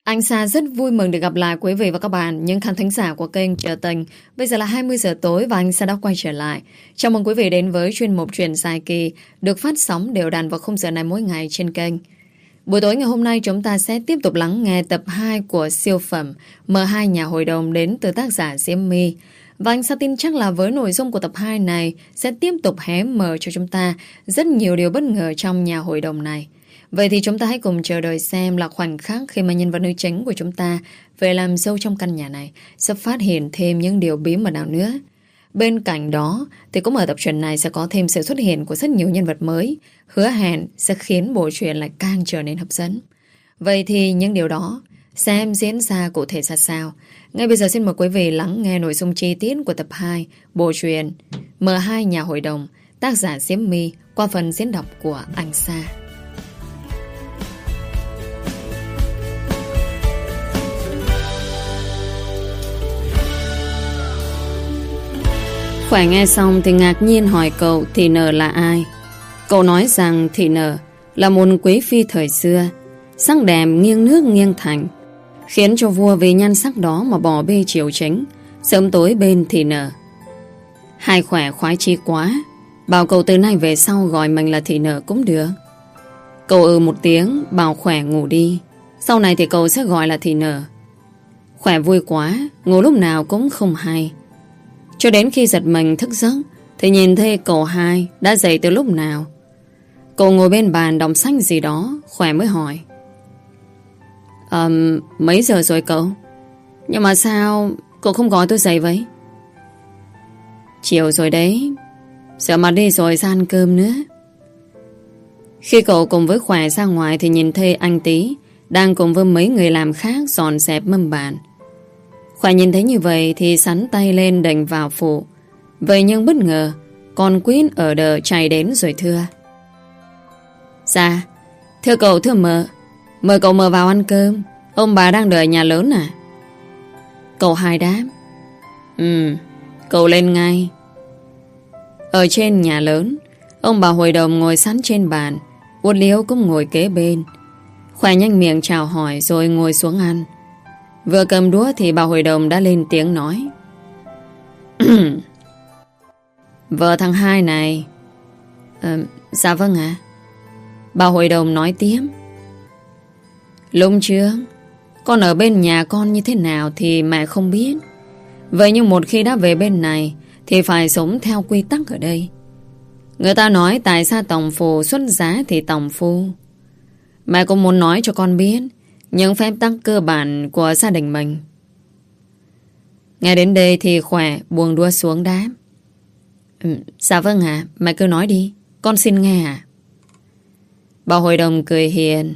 Anh Sa rất vui mừng được gặp lại quý vị và các bạn, những khán thính giả của kênh Trở Tình. Bây giờ là 20 giờ tối và anh Sa đã quay trở lại. Chào mừng quý vị đến với chuyên mục Chuyện dài kỳ được phát sóng đều đặn vào khung giờ này mỗi ngày trên kênh. Buổi tối ngày hôm nay chúng ta sẽ tiếp tục lắng nghe tập 2 của siêu phẩm M2 Nhà Hội Đồng đến từ tác giả Diễm My. Và anh Sa tin chắc là với nội dung của tập 2 này sẽ tiếp tục hé mở cho chúng ta rất nhiều điều bất ngờ trong nhà hội đồng này. Vậy thì chúng ta hãy cùng chờ đợi xem là khoảnh khắc khi mà nhân vật nữ chính của chúng ta về làm dâu trong căn nhà này sẽ phát hiện thêm những điều bí mật nào nữa. Bên cạnh đó thì cũng ở tập truyện này sẽ có thêm sự xuất hiện của rất nhiều nhân vật mới, hứa hẹn sẽ khiến bộ truyện lại càng trở nên hấp dẫn. Vậy thì những điều đó xem diễn ra cụ thể ra sao. Ngay bây giờ xin mời quý vị lắng nghe nội dung chi tiết của tập 2 bộ truyện M2 Nhà Hội Đồng, tác giả Diễm My qua phần diễn đọc của anh Sa. Khỏe nghe xong thì ngạc nhiên hỏi cậu Thị Nở là ai. Cậu nói rằng Thị Nở là một quý phi thời xưa, sắc đẹp nghiêng nước nghiêng thành, khiến cho vua vì nhan sắc đó mà bỏ bê triều chính, sớm tối bên Thị Nở. Hai Khỏe khoái chí quá, bảo cậu từ nay về sau gọi mình là Thị Nở cũng được. Cậu một tiếng bảo Khỏe ngủ đi, sau này thì cậu sẽ gọi là Thị Nở. Khỏe vui quá, ngủ lúc nào cũng không hay. Cho đến khi giật mình thức giấc thì nhìn thấy cậu hai đã dậy từ lúc nào. Cậu ngồi bên bàn đọc sách gì đó. Khỏe mới hỏi: mấy giờ rồi cậu? Nhưng mà sao cậu không gọi tôi dậy vậy? Chiều rồi đấy, giờ mà đi rồi ra ăn cơm nữa. Khi cậu cùng với Khỏe ra ngoài thì nhìn thấy anh Tý đang cùng với mấy người làm khác dọn dẹp mâm bàn. Khỏe nhìn thấy như vậy thì sắn tay lên định vào phụ. Vậy nhưng bất ngờ con Quyến ở đờ chạy đến rồi thưa: Dạ, thưa cậu, thưa mợ, mời cậu mợ vào ăn cơm. Ông bà đang đợi nhà lớn à? Cậu hai đáp: cậu lên ngay. Ở trên nhà lớn, ông bà hội đồng ngồi sẵn trên bàn, Uất Liễu cũng ngồi kế bên. Khỏe nhanh miệng chào hỏi rồi ngồi xuống ăn. Vừa cầm đũa thì bà hội đồng đã lên tiếng nói: Vợ thằng hai này. Dạ vâng ạ. Bà hội đồng nói tiếp: Lúc trước con ở bên nhà con như thế nào thì mẹ không biết. Vậy nhưng một khi đã về bên này thì phải sống theo quy tắc ở đây. Người ta nói tại sao tổng phù xuất giá thì tổng phu. Mẹ cũng muốn nói cho con biết những phép tắc cơ bản của gia đình mình. Nghe đến đây thì Khỏe buông đua xuống đáp: Dạ vâng ạ, mẹ cứ nói đi, con xin nghe ạ. Bà hội đồng cười hiền: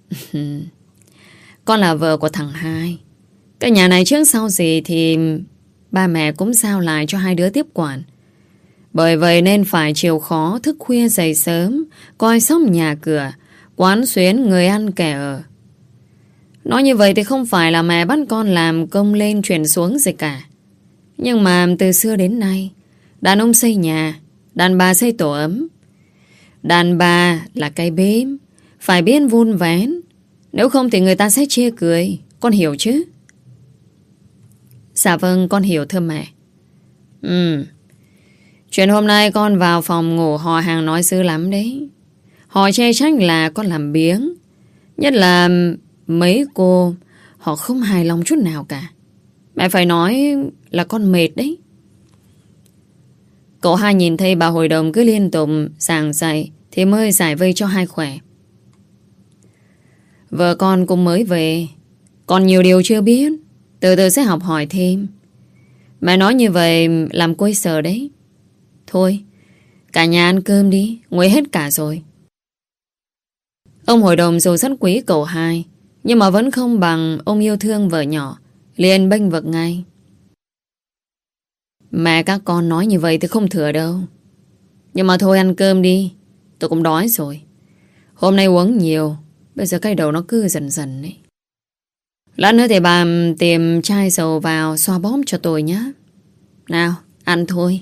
Con là vợ của thằng hai. Cái nhà này trước sau gì thì ba mẹ cũng giao lại cho hai đứa tiếp quản. Bởi vậy nên phải chịu khó thức khuya dậy sớm, coi sóc nhà cửa, quán xuyến người ăn kẻ ở. Nói như vậy thì không phải là mẹ bắt con làm công lên chuyển xuống gì cả. Nhưng mà từ xưa đến nay, đàn ông xây nhà, đàn bà xây tổ ấm. Đàn bà là cây bếp, phải biết vun vén. Nếu không thì người ta sẽ chê cười. Con hiểu chứ? Dạ vâng, con hiểu thưa mẹ. Chuyện hôm nay con vào phòng ngủ họ hàng nói dữ lắm đấy. Họ chê trách là con làm biếng. Nhất là mấy cô, họ không hài lòng chút nào cả. Mẹ phải nói là con mệt đấy. Cậu hai nhìn thấy bà hội đồng cứ liên tục giảng dạy thì mới giải vây cho hai Khỏe. Vợ con cũng mới về, còn nhiều điều chưa biết, từ từ sẽ học hỏi thêm. Mẹ nói như vậy làm cô ấy sợ đấy. Thôi, cả nhà ăn cơm đi, nguội hết cả rồi. Ông hội đồng dù rất quý cậu hai, nhưng mà vẫn không bằng ông yêu thương vợ nhỏ, liền bênh vực ngay: Mẹ các con nói như vậy thì không thừa đâu. Nhưng mà thôi ăn cơm đi, tôi cũng đói rồi. Hôm nay uống nhiều, bây giờ cái đầu nó cứ dần dần ấy. Lát nữa thì bà tìm chai dầu vào xoa bóp cho tôi nhé. Nào, ăn thôi.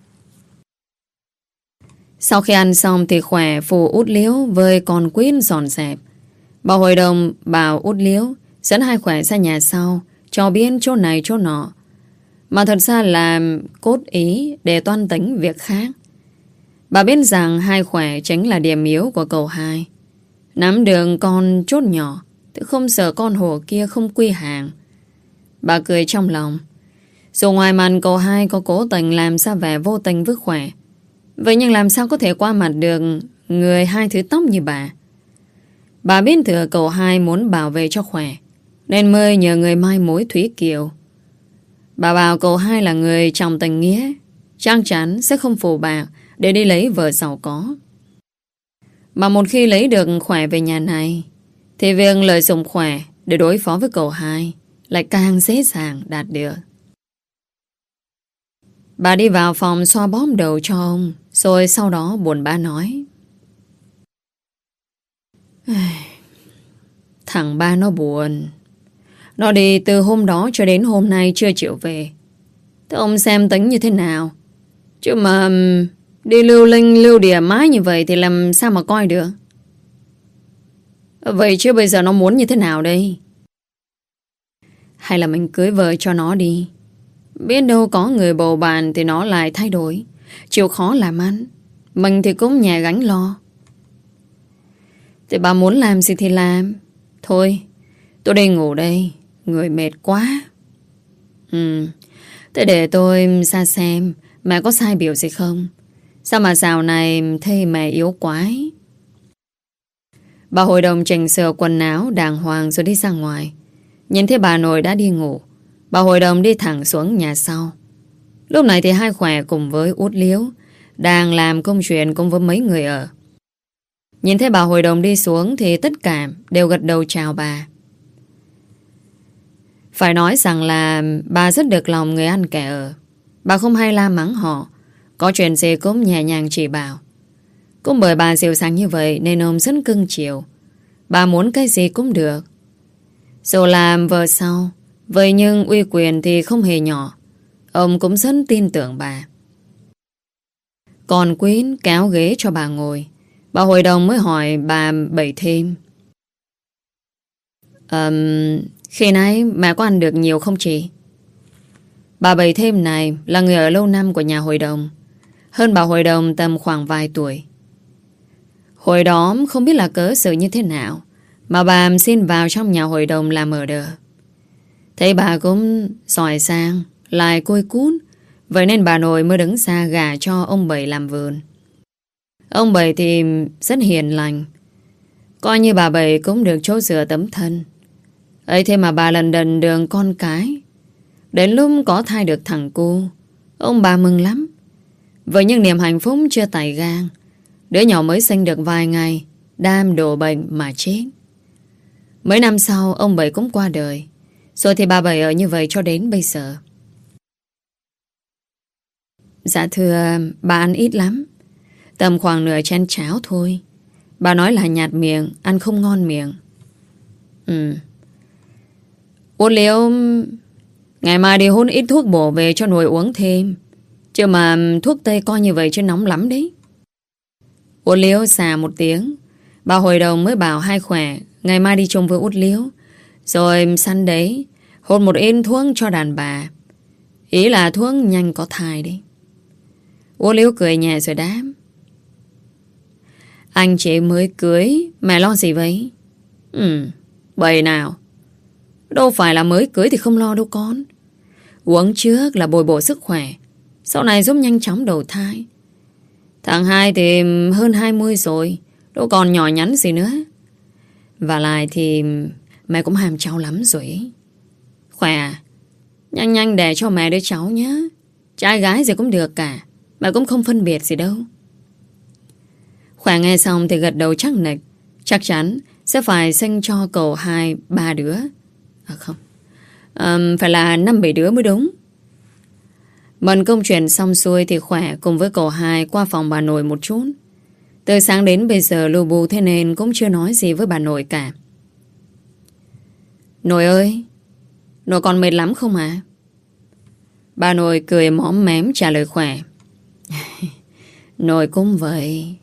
Sau khi ăn xong thì Khỏe phụ Út Liễu với con Quyến dọn dẹp. Bà hội đồng bảo Út Liễu dẫn hai khỏe ra nhà sau, cho biết chỗ này chỗ nọ. Mà thật ra là cốt ý để toan tính việc khác. Bà biết rằng hai khỏe chính là điểm yếu của cậu hai. Nắm đường con chốt nhỏ thì không sợ con hổ kia không quy hàng. Bà cười trong lòng. Dù ngoài mặt cậu hai có cố tình làm ra vẻ vô tình với khỏe, vậy nhưng làm sao có thể qua mặt được người hai thứ tóc như bà. Bà biết thừa cậu hai muốn bảo vệ cho khỏe, nên mới nhờ người mai mối Thúy Kiều. Bà bảo cậu hai là người trọng tình nghĩa, chắc chắn sẽ không phù bạc để đi lấy vợ giàu có. Mà một khi lấy được khỏe về nhà này, thì việc lợi dụng khỏe để đối phó với cậu hai lại càng dễ dàng đạt được. Bà đi vào phòng xoa bóp đầu cho ông, rồi sau đó buồn bã nói: Thằng ba nó buồn. Nó đi từ hôm đó cho đến hôm nay chưa chịu về. Thế ông xem tính như thế nào? Chứ mà đi lưu linh lưu đìa mãi như vậy thì làm sao mà coi được? Vậy chứ bây giờ nó muốn như thế nào đây? Hay là mình cưới vợ cho nó đi. Biết đâu có người bầu bạn thì nó lại thay đổi, chịu khó làm ăn. Mình thì cũng nhẹ gánh lo. Thì bà muốn làm gì thì làm. Thôi, tôi đi ngủ đây, người mệt quá. Thế để tôi ra xem mẹ có sai biểu gì không. Sao mà dạo này thấy mẹ yếu quái. Bà hội đồng chỉnh sửa quần áo đàng hoàng rồi đi ra ngoài. Nhìn thấy bà nội đã đi ngủ, bà hội đồng đi thẳng xuống nhà sau. Lúc này thì hai khỏe cùng với Út Liếu đang làm công chuyện cùng với mấy người ở. Nhìn thấy bà hội đồng đi xuống thì tất cả đều gật đầu chào bà. Phải nói rằng là bà rất được lòng người ăn kẻ ở. Bà không hay la mắng họ, có chuyện gì cũng nhẹ nhàng chỉ bảo. Cũng bởi bà dịu dàng như vậy nên ông rất cưng chiều. Bà muốn cái gì cũng được. Dù làm vợ sau, vậy nhưng uy quyền thì không hề nhỏ. Ông cũng rất tin tưởng bà. Còn Quyến kéo ghế cho bà ngồi. Bà hội đồng mới hỏi bà Bảy thêm: Khi nãy mẹ có ăn được nhiều không chị? Bà Bảy thêm này là người ở lâu năm của nhà hội đồng, hơn bà hội đồng tầm khoảng vài tuổi. Hồi đó không biết là cớ sự như thế nào mà bà xin vào trong nhà hội đồng làm ở đờ. Thấy bà cũng giỏi sang, lại côi cút, vậy nên bà nội mới đứng ra gả cho ông Bảy làm vườn. Ông Bảy thì rất hiền lành, coi như bà Bảy cũng được chỗ dựa tấm thân. Ấy thế mà bà lần đần đường con cái. Đến lúc có thai được thằng cu, ông bà mừng lắm. Vậy nhưng niềm hạnh phúc chưa tày gang. Đứa nhỏ mới sinh được vài ngày đam đổ bệnh mà chết. Mấy năm sau ông Bảy cũng qua đời. Rồi thì bà Bảy ở như vậy cho đến bây giờ. Dạ thưa, bà ăn ít lắm, tầm khoảng nửa chén cháo thôi. Bà nói là nhạt miệng, ăn không ngon miệng. Út Liễu, ngày mai đi hút ít thuốc bổ về cho nội uống thêm. Chứ mà thuốc tây coi như vậy chứ nóng lắm đấy. Út Liễu xà một tiếng. Bà hội đồng mới bảo hai khỏe ngày mai đi chung với Út Liễu, rồi săn đấy hút một ít thuốc cho đàn bà. Ý là thuốc nhanh có thai đấy. Út Liễu cười nhẹ rồi đáp: Anh chị mới cưới, mẹ lo gì vậy? Bậy nào. Đâu phải là mới cưới thì không lo đâu con. Uống trước là bồi bổ sức khỏe, sau này giúp nhanh chóng đầu thai. Thằng hai thì hơn 20 rồi, đâu còn nhỏ nhắn gì nữa. Và lại thì mẹ cũng hàm cháu lắm rồi ấy. Khỏe à, nhanh nhanh đẻ cho mẹ đứa cháu nhé. Trai gái gì cũng được cả, mẹ cũng không phân biệt gì đâu. Khỏe nghe xong thì gật đầu chắc nịch. Chắc chắn sẽ phải sinh cho cậu 2-3 đứa. Không, phải là 5-7 đứa mới đúng. Mần công chuyện xong xuôi thì Khỏe cùng với cậu hai qua phòng bà nội một chút. Từ sáng đến bây giờ lù bù thế nên cũng chưa nói gì với bà nội cả. Nội ơi, nội còn mệt lắm không à? Bà nội cười móm mém trả lời Khỏe. Nội cũng vậy.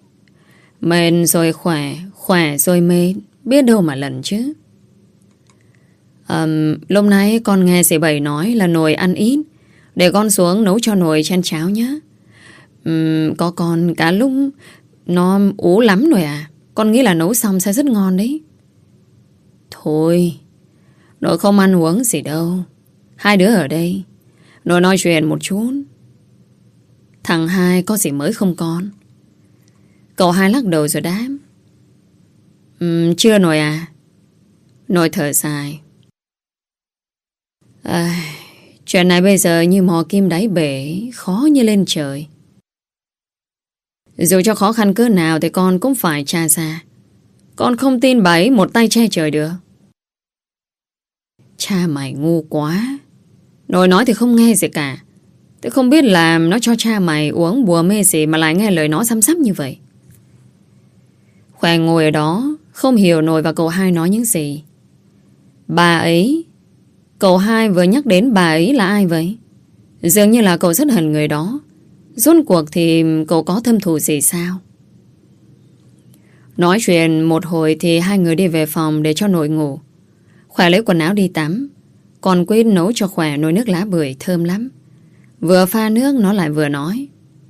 Mệt rồi khỏe, khỏe rồi mệt, biết đâu mà lần chứ. Lúc nãy con nghe dì Bảy nói là nồi ăn ít. Để con xuống nấu cho nồi chan cháo nhé. Có con cả lúc nó ú lắm rồi à. Con nghĩ là nấu xong sẽ rất ngon đấy. Thôi, nội không ăn uống gì đâu. Hai đứa ở đây, nội nói chuyện một chút. Thằng Hai có gì mới không con? Cậu Hai lắc đầu rồi đáp. Chưa nội à. Nội thở dài. Chuyện này bây giờ như mò kim đáy bể, khó như lên trời. Dù cho khó khăn cỡ nào thì con cũng phải tra ra. Con không tin bà ấy một tay che trời được. Cha mày ngu quá. Nội nói thì không nghe gì cả. Tôi không biết là nó cho cha mày uống bùa mê gì mà lại nghe lời nó xăm xắp như vậy. Khỏe ngồi ở đó, không hiểu Nội và cậu Hai nói những gì. Bà ấy. Cậu Hai vừa nhắc đến bà ấy là ai vậy? Dường như là cậu rất hận người đó. Rốt cuộc thì cậu có thâm thù gì sao? Nói chuyện một hồi thì hai người đi về phòng để cho Nội ngủ. Khỏe lấy quần áo đi tắm. Còn Quyết nấu cho Khỏe nồi nước lá bưởi thơm lắm. Vừa pha nước nó lại vừa nói.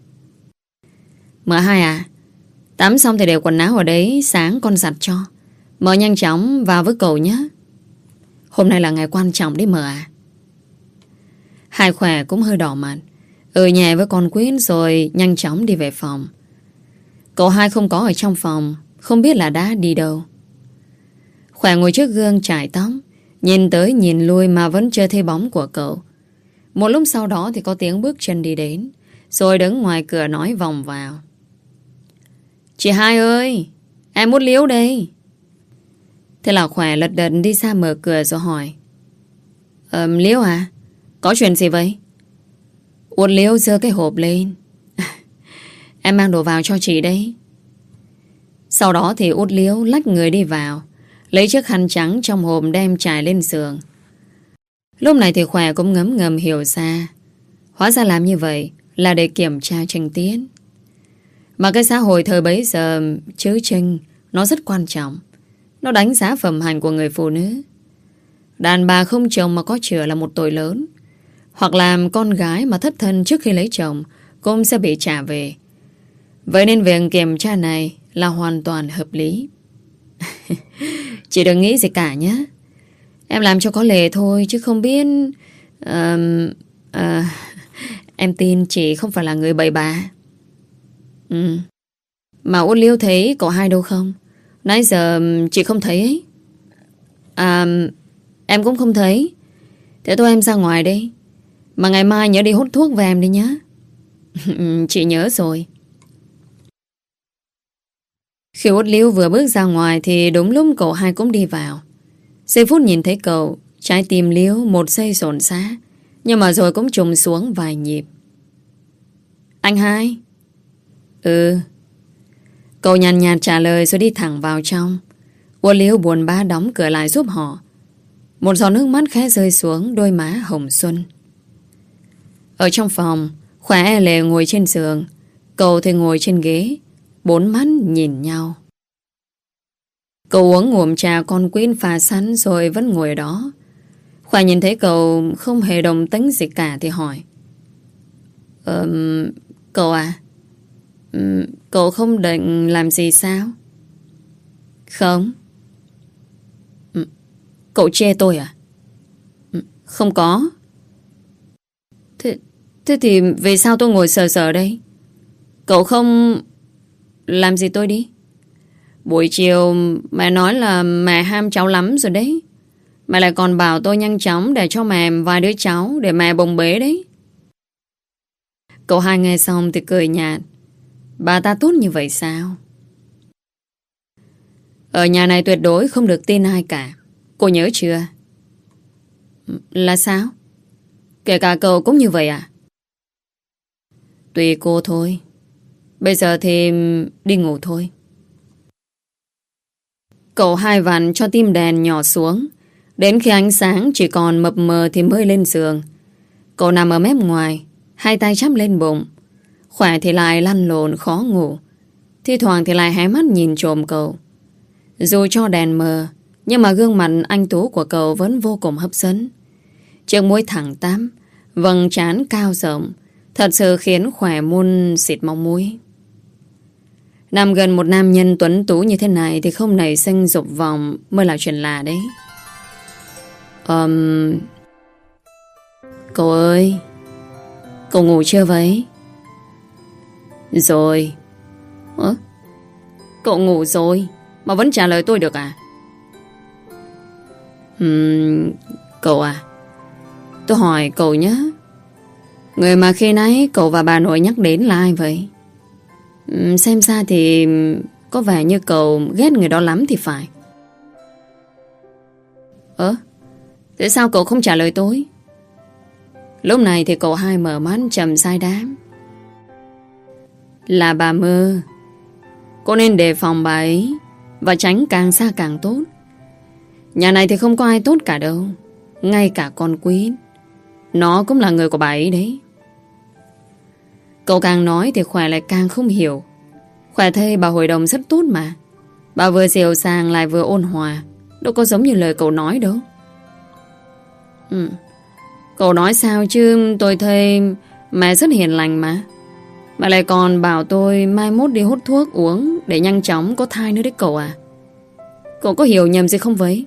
Mợ Hai à, tắm xong thì để quần áo ở đấy, sáng con giặt cho. Mợ nhanh chóng vào với cậu nhé. Hôm nay là ngày quan trọng đấy mợ à. Hai Khỏe cũng hơi đỏ mặt. Nhẹ với con Quyết rồi nhanh chóng đi về phòng. Cậu Hai không có ở trong phòng, không biết là đã đi đâu. Khỏe ngồi trước gương chải tóc, nhìn tới nhìn lui mà vẫn chưa thấy bóng của cậu. Một lúc sau đó thì có tiếng bước chân đi đến, rồi đứng ngoài cửa nói vòng vào. Chị Hai ơi, em mút liếu đây. Thế là Khỏe lật đật đi ra mở cửa rồi hỏi. Liếu à? Có chuyện gì vậy? Uất Liếu giơ cái hộp lên. Em mang đồ vào cho chị đấy. Sau đó thì Uất Liếu lách người đi vào, lấy chiếc khăn trắng trong hộp đem trải lên giường. Lúc này thì Khỏe cũng ngấm ngầm hiểu ra. Hóa ra làm như vậy là để kiểm tra Trinh Tiến. Mà cái xã hội thời bấy giờ chữ Trinh nó rất quan trọng. Nó đánh giá phẩm hạnh của người phụ nữ. Đàn bà không chồng mà có chữa là một tội lớn. Hoặc làm con gái mà thất thân trước khi lấy chồng cũng sẽ bị trả về. Vậy nên việc kiểm tra này là hoàn toàn hợp lý. Chị đừng nghĩ gì cả nhé. Em làm cho có lệ thôi chứ không biết. Em tin chị không phải là người bậy bạ. Mà Uất Liêu thấy cậu Hai đâu không? Nãy giờ chị không thấy ấy. Em cũng không thấy. Thế thôi em ra ngoài đi. Mà ngày mai nhớ đi hút thuốc về em đi nhé. Chị nhớ rồi. Khi Uất Liêu vừa bước ra ngoài thì đúng lúc cậu Hai cũng đi vào. Giây phút nhìn thấy cậu, trái tim Liêu một giây rộn rã, nhưng mà rồi cũng trùng xuống vài nhịp. Anh Hai? Cậu nhàn nhạt trả lời rồi đi thẳng vào trong. Uất Liêu buồn bã đóng cửa lại giúp họ. Một giọt nước mắt khẽ rơi xuống đôi má hồng xuân. Ở trong phòng, Khỏe e lệ ngồi trên giường, cậu thì ngồi trên ghế, bốn mắt nhìn nhau. Cậu uống ngụm trà con Quyên pha sẵn rồi vẫn ngồi ở đó. Khỏe nhìn thấy cậu không hề đồng tính gì cả thì hỏi. Cậu à? Cậu không định làm gì sao? Không. Cậu chê tôi à? Không có. Thế thì vì sao tôi ngồi sờ sờ đây? Cậu không làm gì tôi đi. Buổi chiều mẹ nói là mẹ ham cháu lắm rồi đấy. Mẹ lại còn bảo tôi nhanh chóng để cho mẹ vài đứa cháu để mẹ bồng bế đấy. Cậu Hai nghe xong thì cười nhạt. Bà ta tốt như vậy sao? Ở nhà này tuyệt đối không được tin ai cả. Cô nhớ chưa? Là sao? Kể cả cậu cũng như vậy à? Tùy cô thôi. Bây giờ thì đi ngủ thôi. Cậu Hai vặn cho tim đèn nhỏ xuống. Đến khi ánh sáng chỉ còn mập mờ thì mới lên giường. Cậu nằm ở mép ngoài, hai tay chắp lên bụng. Khỏe thì lại lăn lộn khó ngủ. Thi thoảng thì lại hé mắt nhìn trộm cậu. Dù cho đèn mờ, Nhưng mà gương mặt anh tú của cậu vẫn vô cùng hấp dẫn. Chiếc mũi thẳng tắp, vầng trán cao rộng, thật sự khiến Khỏe muốn xịt máu mũi. Nằm gần một nam nhân tuấn tú như thế này thì không nảy sinh dục vọng mới là chuyện lạ đấy. Cậu ơi, cậu ngủ chưa vậy? Rồi. Cậu ngủ rồi mà vẫn trả lời tôi được à? Cậu à, tôi hỏi cậu nhé, người mà khi nãy cậu và bà nội nhắc đến là ai vậy? Xem ra thì có vẻ như cậu ghét người đó lắm thì phải. Thế sao cậu không trả lời tôi? Lúc này thì cậu hai mở mắt trầm sai đám. Là bà Mơ. Cô nên đề phòng bà ấy và tránh càng xa càng tốt. Nhà này thì không có ai tốt cả đâu. Ngay cả con Quý, nó cũng là người của bà ấy đấy. Cậu càng nói thì Khỏe lại càng không hiểu. Khỏe thấy bà hội đồng rất tốt mà. Bà vừa dịu dàng lại vừa ôn hòa, đâu có giống như lời cậu nói đâu. Cậu nói sao chứ tôi thấy mẹ rất hiền lành mà. Mà lại còn bảo tôi mai mốt đi hút thuốc uống để nhanh chóng có thai nữa đấy cậu à. Cậu có hiểu nhầm gì không vậy?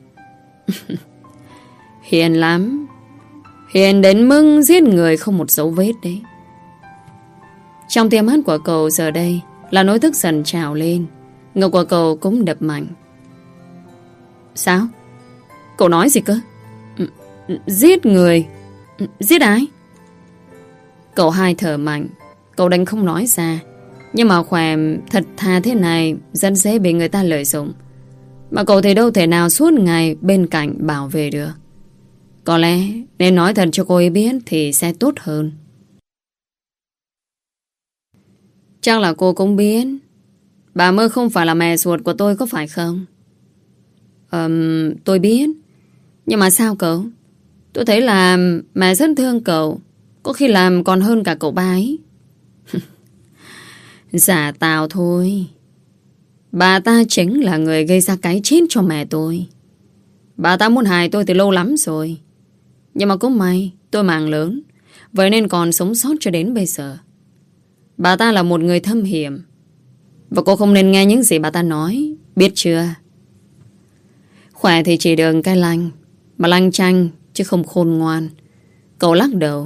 Hiền lắm. Hiền đến mức giết người không một dấu vết đấy. Trong tia mắt của cậu giờ đây là nỗi tức giận trào lên. Ngực của cậu cũng đập mạnh. Sao? Cậu nói gì cơ? Giết người? Giết ai? Cậu hai thở mạnh. Cậu đánh không nói ra. Nhưng mà Khỏe thật thà thế này rất dễ bị người ta lợi dụng. Mà cậu thì đâu thể nào suốt ngày bên cạnh bảo vệ được. Có lẽ nên nói thật cho cô ấy biết thì sẽ tốt hơn. Chắc là cô cũng biết bà Mơ không phải là mẹ ruột của tôi có phải không? Tôi biết. Nhưng mà sao cậu? Tôi thấy là mẹ rất thương cậu. Có khi làm còn hơn cả cậu ba ấy. Giả tạo thôi. Bà ta chính là người gây ra cái chết cho mẹ tôi. Bà ta muốn hại tôi từ lâu lắm rồi. Nhưng mà cũng may tôi mạng lớn, vậy nên còn sống sót cho đến bây giờ. Bà ta là một người thâm hiểm, và cô không nên nghe những gì bà ta nói, biết chưa? Khỏe thì chỉ đường cái lanh, mà lanh chanh chứ không khôn ngoan. Cậu lắc đầu.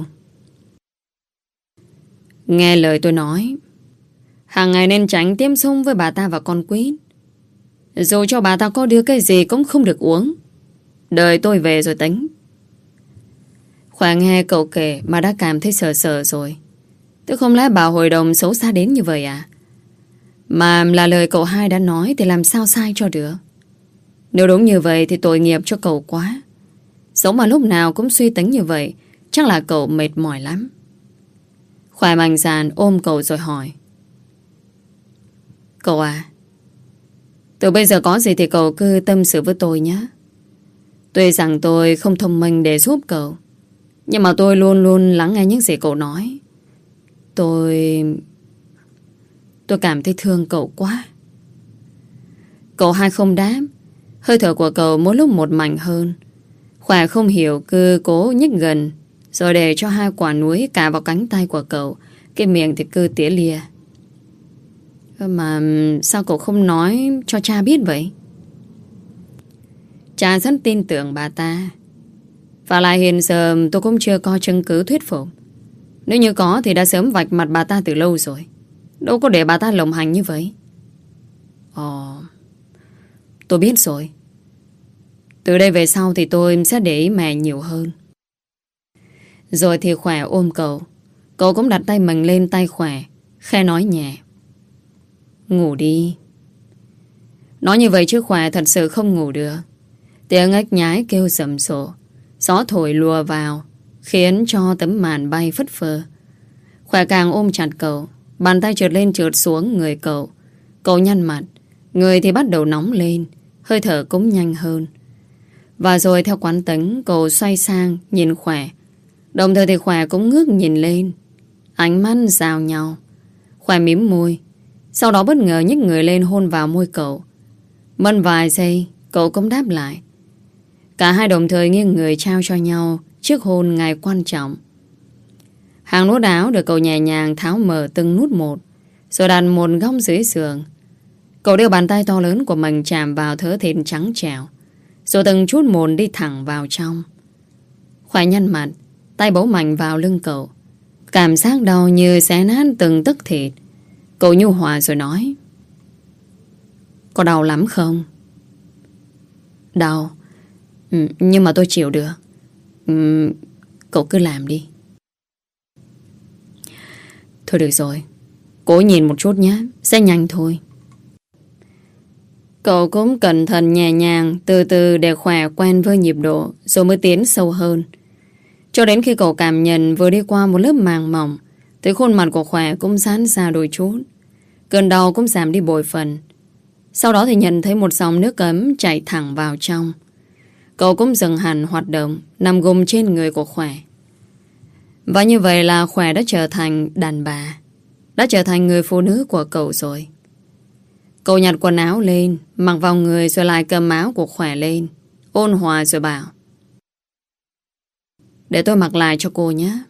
Nghe lời tôi nói, hàng ngày nên tránh tiếp xúc với bà ta và con Quýt. Dù cho bà ta có đưa cái gì cũng không được uống. Đợi tôi về rồi tính. Khỏe nghe cậu kể mà đã cảm thấy sợ sợ rồi. Tức không lẽ bà hội đồng xấu xa đến như vậy à? Mà là lời cậu hai đã nói thì làm sao sai cho được. Nếu đúng như vậy thì tội nghiệp cho cậu quá. Sống mà lúc nào cũng suy tính như vậy, chắc là cậu mệt mỏi lắm. Khỏe mạnh dạn ôm cậu rồi hỏi. Cậu à, từ bây giờ có gì thì cậu cứ tâm sự với tôi nhé. Tuy rằng tôi không thông minh để giúp cậu, nhưng mà tôi luôn luôn lắng nghe những gì cậu nói. Tôi cảm thấy thương cậu quá. Cậu hai không đáp. Hơi thở của cậu mỗi lúc một mạnh hơn. Khỏe không hiểu cứ cố nhích gần, rồi để cho hai quả núi cà vào cánh tay của cậu. Cái miệng thì cứ tía lia. Mà sao cậu không nói cho cha biết vậy? Cha rất tin tưởng bà ta. Và lại hiện giờ tôi cũng chưa có chứng cứ thuyết phục. Nếu như có thì đã sớm vạch mặt bà ta từ lâu rồi. Đâu có để bà ta lộng hành như vậy. Tôi biết rồi. Từ đây về sau thì tôi sẽ để ý mẹ nhiều hơn. Rồi thì Khỏe ôm cậu. Cậu cũng đặt tay mình lên tay Khỏe, khẽ nói nhẹ. Ngủ đi. Nói như vậy chứ Khỏe thật sự không ngủ được. Tiếng ếch nhái kêu sầm sộ, gió thổi lùa vào, khiến cho tấm màn bay phất phơ. Khỏe càng ôm chặt cậu, bàn tay trượt lên trượt xuống người cậu. Cậu nhăn mặt, người thì bắt đầu nóng lên, hơi thở cũng nhanh hơn. Và rồi theo quán tính, cậu xoay sang nhìn Khỏe. Đồng thời thì Khỏe cũng ngước nhìn lên. Ánh mắt giao nhau. Khỏe mím môi, sau đó bất ngờ nhích người lên hôn vào môi cậu. Mất vài giây, cậu Cậu cũng đáp lại. Cả hai đồng thời nghiêng người trao cho nhau chiếc hôn ngày quan trọng. Hàng nút áo được cậu nhẹ nhàng tháo mở từng nút một, rồi đặt một góc dưới giường. Cậu đưa bàn tay to lớn của mình chạm vào thớ thịt trắng trẻo, rồi từng chút một đi thẳng vào trong. Khỏe nhăn mặt, tay bấu mạnh vào lưng cậu. Cảm giác đau như xé nát từng tấc thịt. Cậu nhu hòa rồi nói. Có đau lắm không? Đau, nhưng mà tôi chịu được. Cậu cứ làm đi. Thôi được rồi, cố nhìn một chút nhé, sẽ nhanh thôi. Cậu cũng cẩn thận nhẹ nhàng, từ từ để khỏe quen với nhịp độ, rồi mới tiến sâu hơn. Cho đến khi cậu cảm nhận vừa đi qua một lớp màng mỏng, thì khuôn mặt của khỏe cũng giãn ra đôi chút. Cơn đau cũng giảm đi bội phần. Sau đó thì nhận thấy một dòng nước ấm chảy thẳng vào trong. Cậu cũng dừng hẳn hoạt động, nằm gục trên người của khỏe. Và như vậy là khỏe đã trở thành đàn bà, đã trở thành người phụ nữ của cậu rồi. Cậu nhặt quần áo lên, mặc vào người rồi lại cầm áo của khỏe lên, ôn hòa rồi bảo. Để tôi mặc lại cho cô nhé.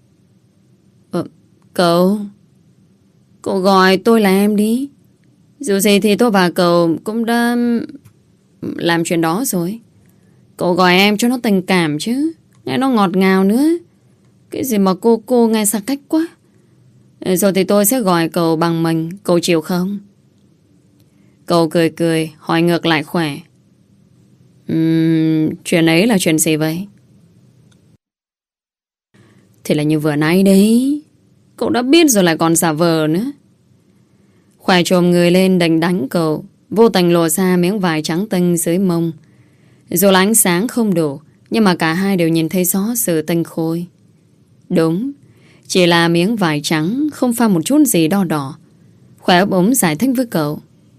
Cậu gọi tôi là em đi. Dù gì thì tôi và cậu cũng đã làm chuyện đó rồi. Cậu gọi em cho nó tình cảm chứ, nghe nó ngọt ngào nữa. Cái gì mà cô nghe xa cách quá. Rồi thì tôi sẽ gọi cậu bằng mình, cậu chịu không? Cậu cười cười hỏi ngược lại khỏe. Chuyện ấy là chuyện gì vậy? Thì là như vừa nãy đấy. Cậu đã biết rồi lại còn giả vờ nữa. Khỏe trồm người lên đánh đánh cậu, vô tình lộ ra miếng vải trắng tinh dưới mông. Dù là ánh sáng không đủ, nhưng mà cả hai đều nhìn thấy rõ sự tinh khôi. Đúng, chỉ là miếng vải trắng, không pha một chút gì đo đỏ. Khỏe ấp úng giải thích với cậu.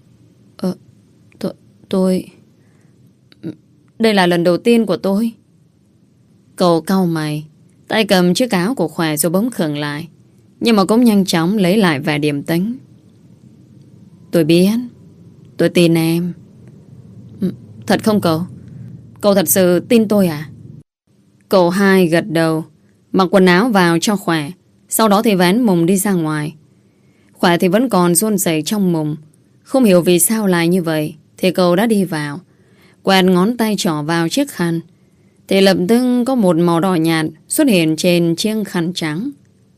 Tôi... Đây là lần đầu tiên của tôi. Cậu cau mày, tay cầm chiếc áo của khỏe rồi bỗng khựng lại, nhưng mà cũng nhanh chóng lấy lại vẻ điềm tĩnh. Tôi biết, tôi tin em. Thật không cậu? Cậu thật sự tin tôi à? Cậu hai gật đầu, mặc quần áo vào cho khỏe, sau đó thì vén mùng đi ra ngoài. Khỏe thì vẫn còn run rẩy trong mùng, không hiểu vì sao lại như vậy. Thì cậu đã đi vào, quẹt ngón tay trỏ vào chiếc khăn, thì lập tức có một màu đỏ nhạt xuất hiện trên chiếc khăn trắng.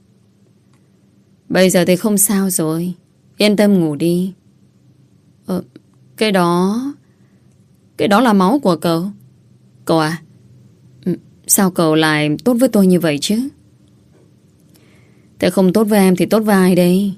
Bây giờ thì không sao rồi, yên tâm ngủ đi. Cái đó là máu của cậu. Cậu à, sao cậu lại tốt với tôi như vậy chứ? Thế không tốt với em thì tốt với ai đây?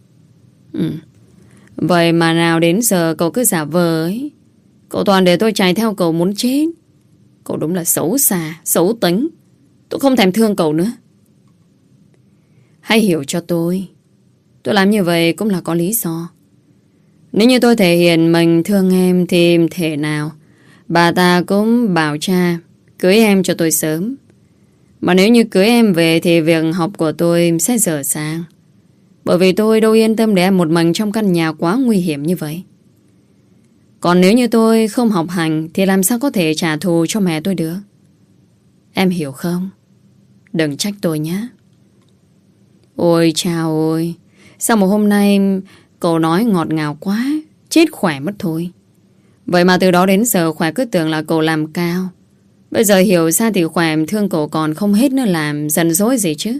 Vậy mà nào đến giờ cậu cứ giả vờ ấy. Cậu toàn để tôi chạy theo cậu muốn chết. Cậu đúng là xấu xa, xấu tính. Tôi không thèm thương cậu nữa. Hãy hiểu cho tôi làm như vậy cũng là có lý do. Nếu như tôi thể hiện mình thương em thì thể nào bà ta cũng bảo cha cưới em cho tôi sớm. Mà nếu như cưới em về thì việc học của tôi sẽ dở dang. Bởi vì tôi đâu yên tâm để em một mình trong căn nhà quá nguy hiểm như vậy. Còn nếu như tôi không học hành thì làm sao có thể trả thù cho mẹ tôi được? Em hiểu không? Đừng trách tôi nhé. Ôi chào ôi, sao một hôm nay cậu nói ngọt ngào quá, chết khỏe mất thôi. Vậy mà từ đó đến giờ khỏe cứ tưởng là cậu làm cao. Bây giờ hiểu ra thì khỏe thương cậu còn không hết nữa, làm giận dỗi gì chứ.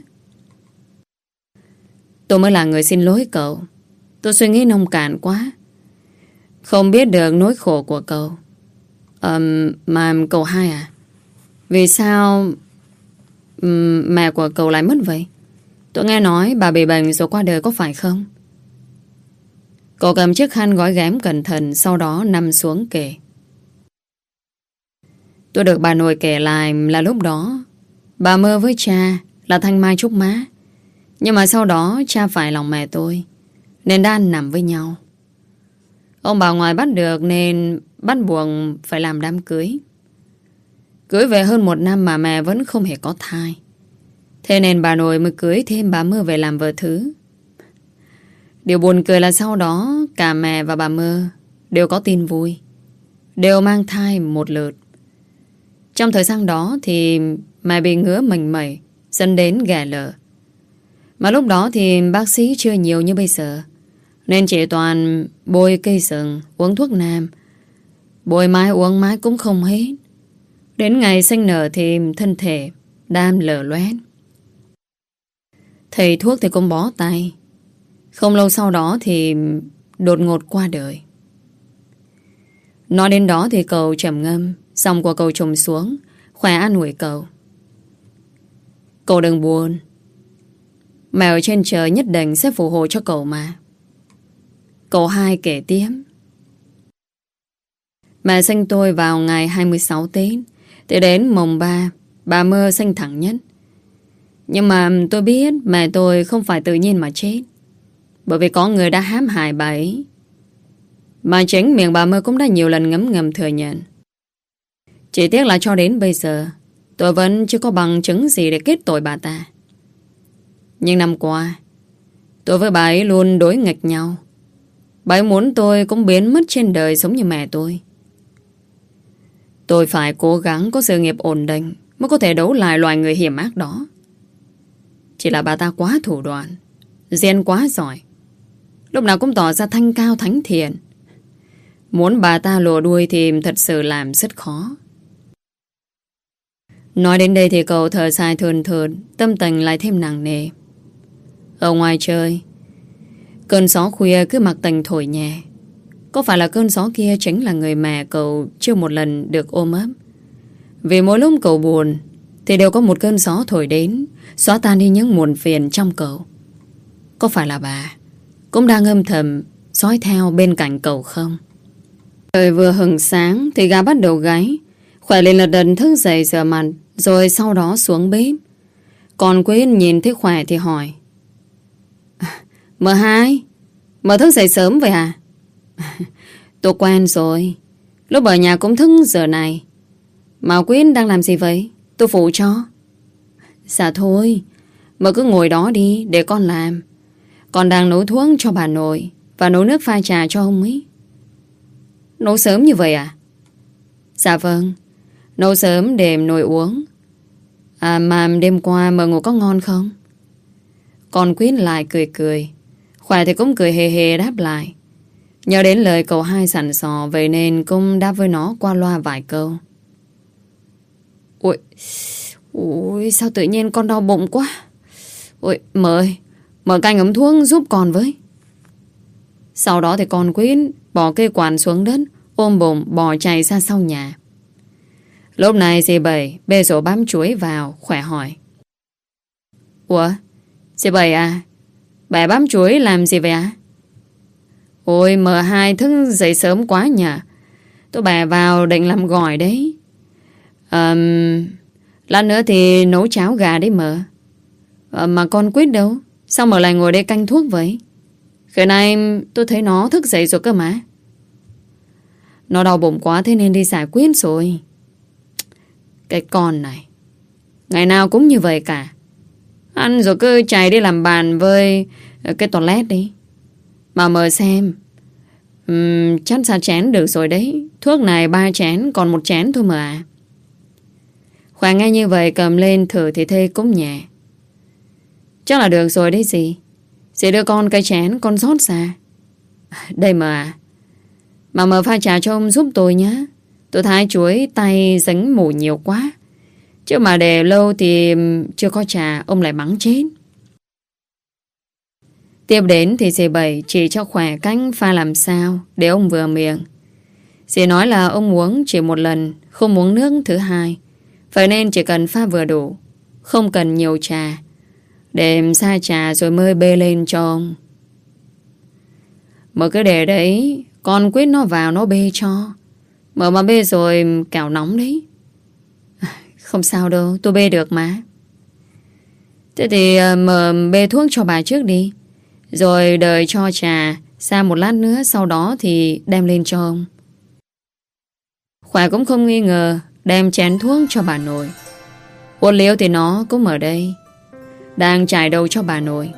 Tôi mới là người xin lỗi cậu. Tôi suy nghĩ nông cạn quá, không biết được nỗi khổ của cậu. Mà cậu hai à, vì sao mẹ của cậu lại mất vậy? Tôi nghe nói bà bị bệnh rồi qua đời có phải không? Cậu cầm chiếc khăn gói ghém cẩn thận, sau đó nằm xuống kể. Tôi được bà nội kể lại là lúc đó bà mơ với cha là thanh mai trúc mã. Nhưng mà sau đó cha phải lòng mẹ tôi nên đã ăn nằm với nhau. Ông bà ngoại bắt được nên bắt buộc phải làm đám cưới. Cưới về hơn 1 năm mà mẹ vẫn không hề có thai. Thế nên bà nội mới cưới thêm bà Mơ về làm vợ thứ. Điều buồn cười là sau đó cả mẹ và bà Mơ đều có tin vui. đều mang thai một lượt. Trong thời gian đó thì mẹ bị ngứa mành mẩy, dẫn đến ghẻ lở. Mà lúc đó thì bác sĩ chưa nhiều như bây giờ, nên chỉ toàn bôi cây sừng, uống thuốc nam. Bôi mãi uống mãi cũng không hết. Đến ngày sinh nở thì thân thể đam lở loét. Thầy thuốc thì cũng bó tay. Không lâu sau đó thì đột ngột qua đời. Nói đến đó thì cậu trầm ngâm. Xong của cậu trùng xuống, khỏe an ủi cậu. Cậu đừng buồn. Mẹ ở trên trời nhất định sẽ phù hộ cho cậu mà. Cậu hai kể tiếp. Mẹ sinh tôi vào ngày 26 Tết. Thì đến mùng 3 bà Mơ sinh thẳng nhất. Nhưng mà tôi biết mẹ tôi không phải tự nhiên mà chết, bởi vì có người đã hãm hại bà ấy. Mà chính miệng bà Mơ cũng đã nhiều lần ngấm ngầm thừa nhận. Chỉ tiếc là cho đến bây giờ tôi vẫn chưa có bằng chứng gì để kết tội bà ta. Nhưng năm qua tôi với bà ấy luôn đối nghịch nhau. Bà ấy muốn tôi cũng biến mất trên đời giống như mẹ tôi. Tôi phải cố gắng có sự nghiệp ổn định mới có thể đấu lại loài người hiểm ác đó. Chỉ là bà ta quá thủ đoạn, Diên quá giỏi, lúc nào cũng tỏ ra thanh cao thánh thiện. Muốn bà ta lùa đuôi thì thật sự làm rất khó. Nói đến đây thì cậu thở dài thườn thượt, tâm tình lại thêm nặng nề. Ở ngoài trời, cơn gió khuya cứ mặc tình thổi nhẹ. Có phải là cơn gió kia chính là người mẹ cậu chưa một lần được ôm ấp? Vì mỗi lúc cậu buồn thì đều có một cơn gió thổi đến, xóa tan đi những muộn phiền trong cậu. Có phải là bà cũng đang âm thầm dõi theo bên cạnh cậu không? Trời vừa hừng sáng thì gà bắt đầu gáy. Khỏe lên lật đật thức dậy rửa mặt, rồi sau đó xuống bếp. Còn Quyên nhìn thấy Khỏe thì hỏi: M2, M thức dậy sớm vậy à? Tôi quen rồi, lúc ở nhà cũng thức giờ này. Mà Quyên đang làm gì vậy? Tôi phụ cho. Dạ thôi, M cứ ngồi đó đi để con làm. Con đang nấu thuốc cho bà nội và nấu nước pha trà cho ông ấy. Nấu sớm như vậy à? Dạ vâng, nấu sớm để nội uống. À mà đêm qua M ngủ có ngon không? Còn Quyên lại cười cười. Khỏe thì cũng cười hề hề đáp lại. Nhớ đến lời cậu hai sẵn sò, vậy nên cũng đáp với nó qua loa vài câu. Ôi, sao tự nhiên con đau bụng quá. Ôi, mời canh ấm thuốc giúp con với. Sau đó thì con Quyên bỏ cây quạt xuống đất, ôm bụng bỏ chạy ra sau nhà. Lúc này dì Bảy bê rổ bám chuối vào. Khỏe hỏi: Ủa, dì Bảy à, bà bám chuối làm gì vậy à? Ôi, M2 thức dậy sớm quá nhỉ. Tôi bà vào định làm gỏi đấy. Lát nữa thì nấu cháo gà đấy M. Mà con Quyết đâu? Sao M lại ngồi đây canh thuốc vậy? Khi nay tôi thấy nó thức dậy rồi cơ mà. Nó đau bụng quá thế nên đi giải quyết rồi. Cái con này ngày nào cũng như vậy cả. Ăn rồi cứ chạy đi làm bàn với cái toilet đi. Mà mờ xem. Chắc ra chén được rồi đấy. Thuốc này 3 chén, còn 1 chén thôi mà. Khoa nghe như vậy cầm lên thử thì thê cũng nhẹ. Chắc là được rồi đấy dì. Dì đưa con cái chén con rót ra. Đây mà. Mà mờ pha trà cho ông giúp tôi nhé. Tôi thái chuối tay dính mủ nhiều quá. Chứ mà để lâu thì chưa có trà ông lại mắng chết. Tiếp đến thì dì Bảy chỉ cho Khỏe cách pha làm sao để ông vừa miệng. Dì nói là ông uống chỉ một lần, không uống nước thứ hai. Vậy nên chỉ cần pha vừa đủ, không cần nhiều trà, để xa trà rồi mới bê lên cho ông. Mở cứ để đấy, con Quyết nó vào nó bê cho. Mở mà bê rồi kẻo nóng đấy. Không sao đâu, tôi bê được mà. Thế thì mở bê thuốc cho bà trước đi, rồi đợi cho trà xa một lát nữa, sau đó thì đem lên cho ông. Khỏe cũng không nghi ngờ, đem chén thuốc cho bà nội. Uống liếu thì nó cũng ở đây, đang trải đầu cho bà nội.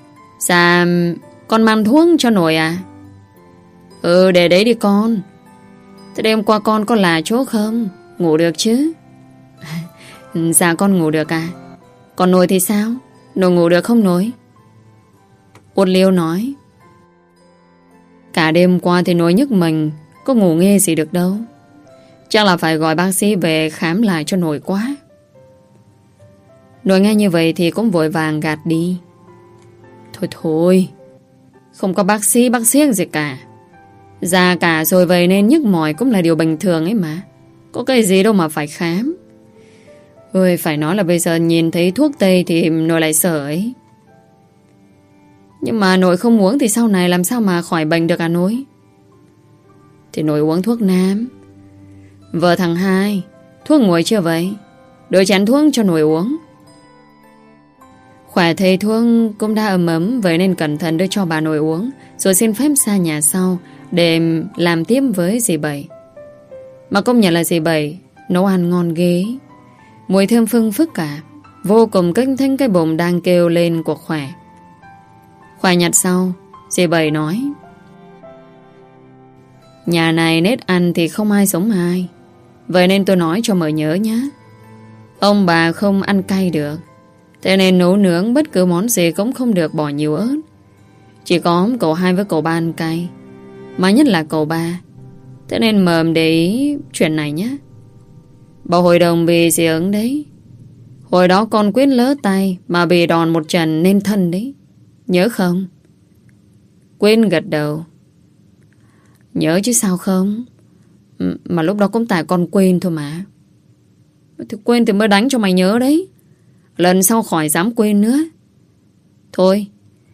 Dạ, con mang thuốc cho nội à? Ừ, để đấy đi con. Thế đêm qua con có là chỗ không? Ngủ được chứ? Dạ con ngủ được à? Còn Nồi thì sao? Nồi ngủ được không Nồi? Uất Liêu nói: cả đêm qua thì Nồi nhức mình, có ngủ nghe gì được đâu. Chắc là phải gọi bác sĩ về khám lại cho Nồi quá. Nồi nghe như vậy thì cũng vội vàng gạt đi: thôi thôi, không có bác sĩ gì cả. Già cả rồi vậy nên nhức mỏi cũng là điều bình thường ấy mà. Có cái gì đâu mà phải khám. Ôi, phải nói là bây giờ nhìn thấy thuốc tây thì Nồi lại sợ ấy. Nhưng mà Nồi không uống thì sau này làm sao mà khỏi bệnh được à Nồi? Thì Nồi uống thuốc nam. Vợ thằng Hai, thuốc nguội chưa vậy? Đôi chén thuốc cho Nồi uống. Khỏe thầy thuốc cũng đã ấm vậy nên cẩn thận đưa cho bà Nồi uống, rồi xin phép ra nhà sau để làm tiếp với dì Bảy. Mà công nhận là dì Bảy nấu ăn ngon ghê, mùi thơm phưng phức cả, vô cùng kích thích cái bụng đang kêu lên của Khỏe. Khỏe nhặt sau, dì Bảy nói: nhà này nết ăn thì không ai giống ai, vậy nên tôi nói cho mợ nhớ nhé. Ông bà không ăn cay được, thế nên nấu nướng bất cứ món gì cũng không được bỏ nhiều ớt. Chỉ có cậu Hai với cậu Ba ăn cay, mà nhất là cậu Ba. Thế nên mờm để ý chuyện này nhé. Bảo hồi đồng bị dị ứng đấy. Hồi đó con Quyết lỡ tay mà bị đòn một trận nên thân đấy. Nhớ không? Quyết gật đầu: nhớ chứ sao không. Mà lúc đó cũng tại con quên thôi mà. Thì quên thì mới đánh cho mày nhớ đấy. Lần sau khỏi dám quên nữa. Thôi,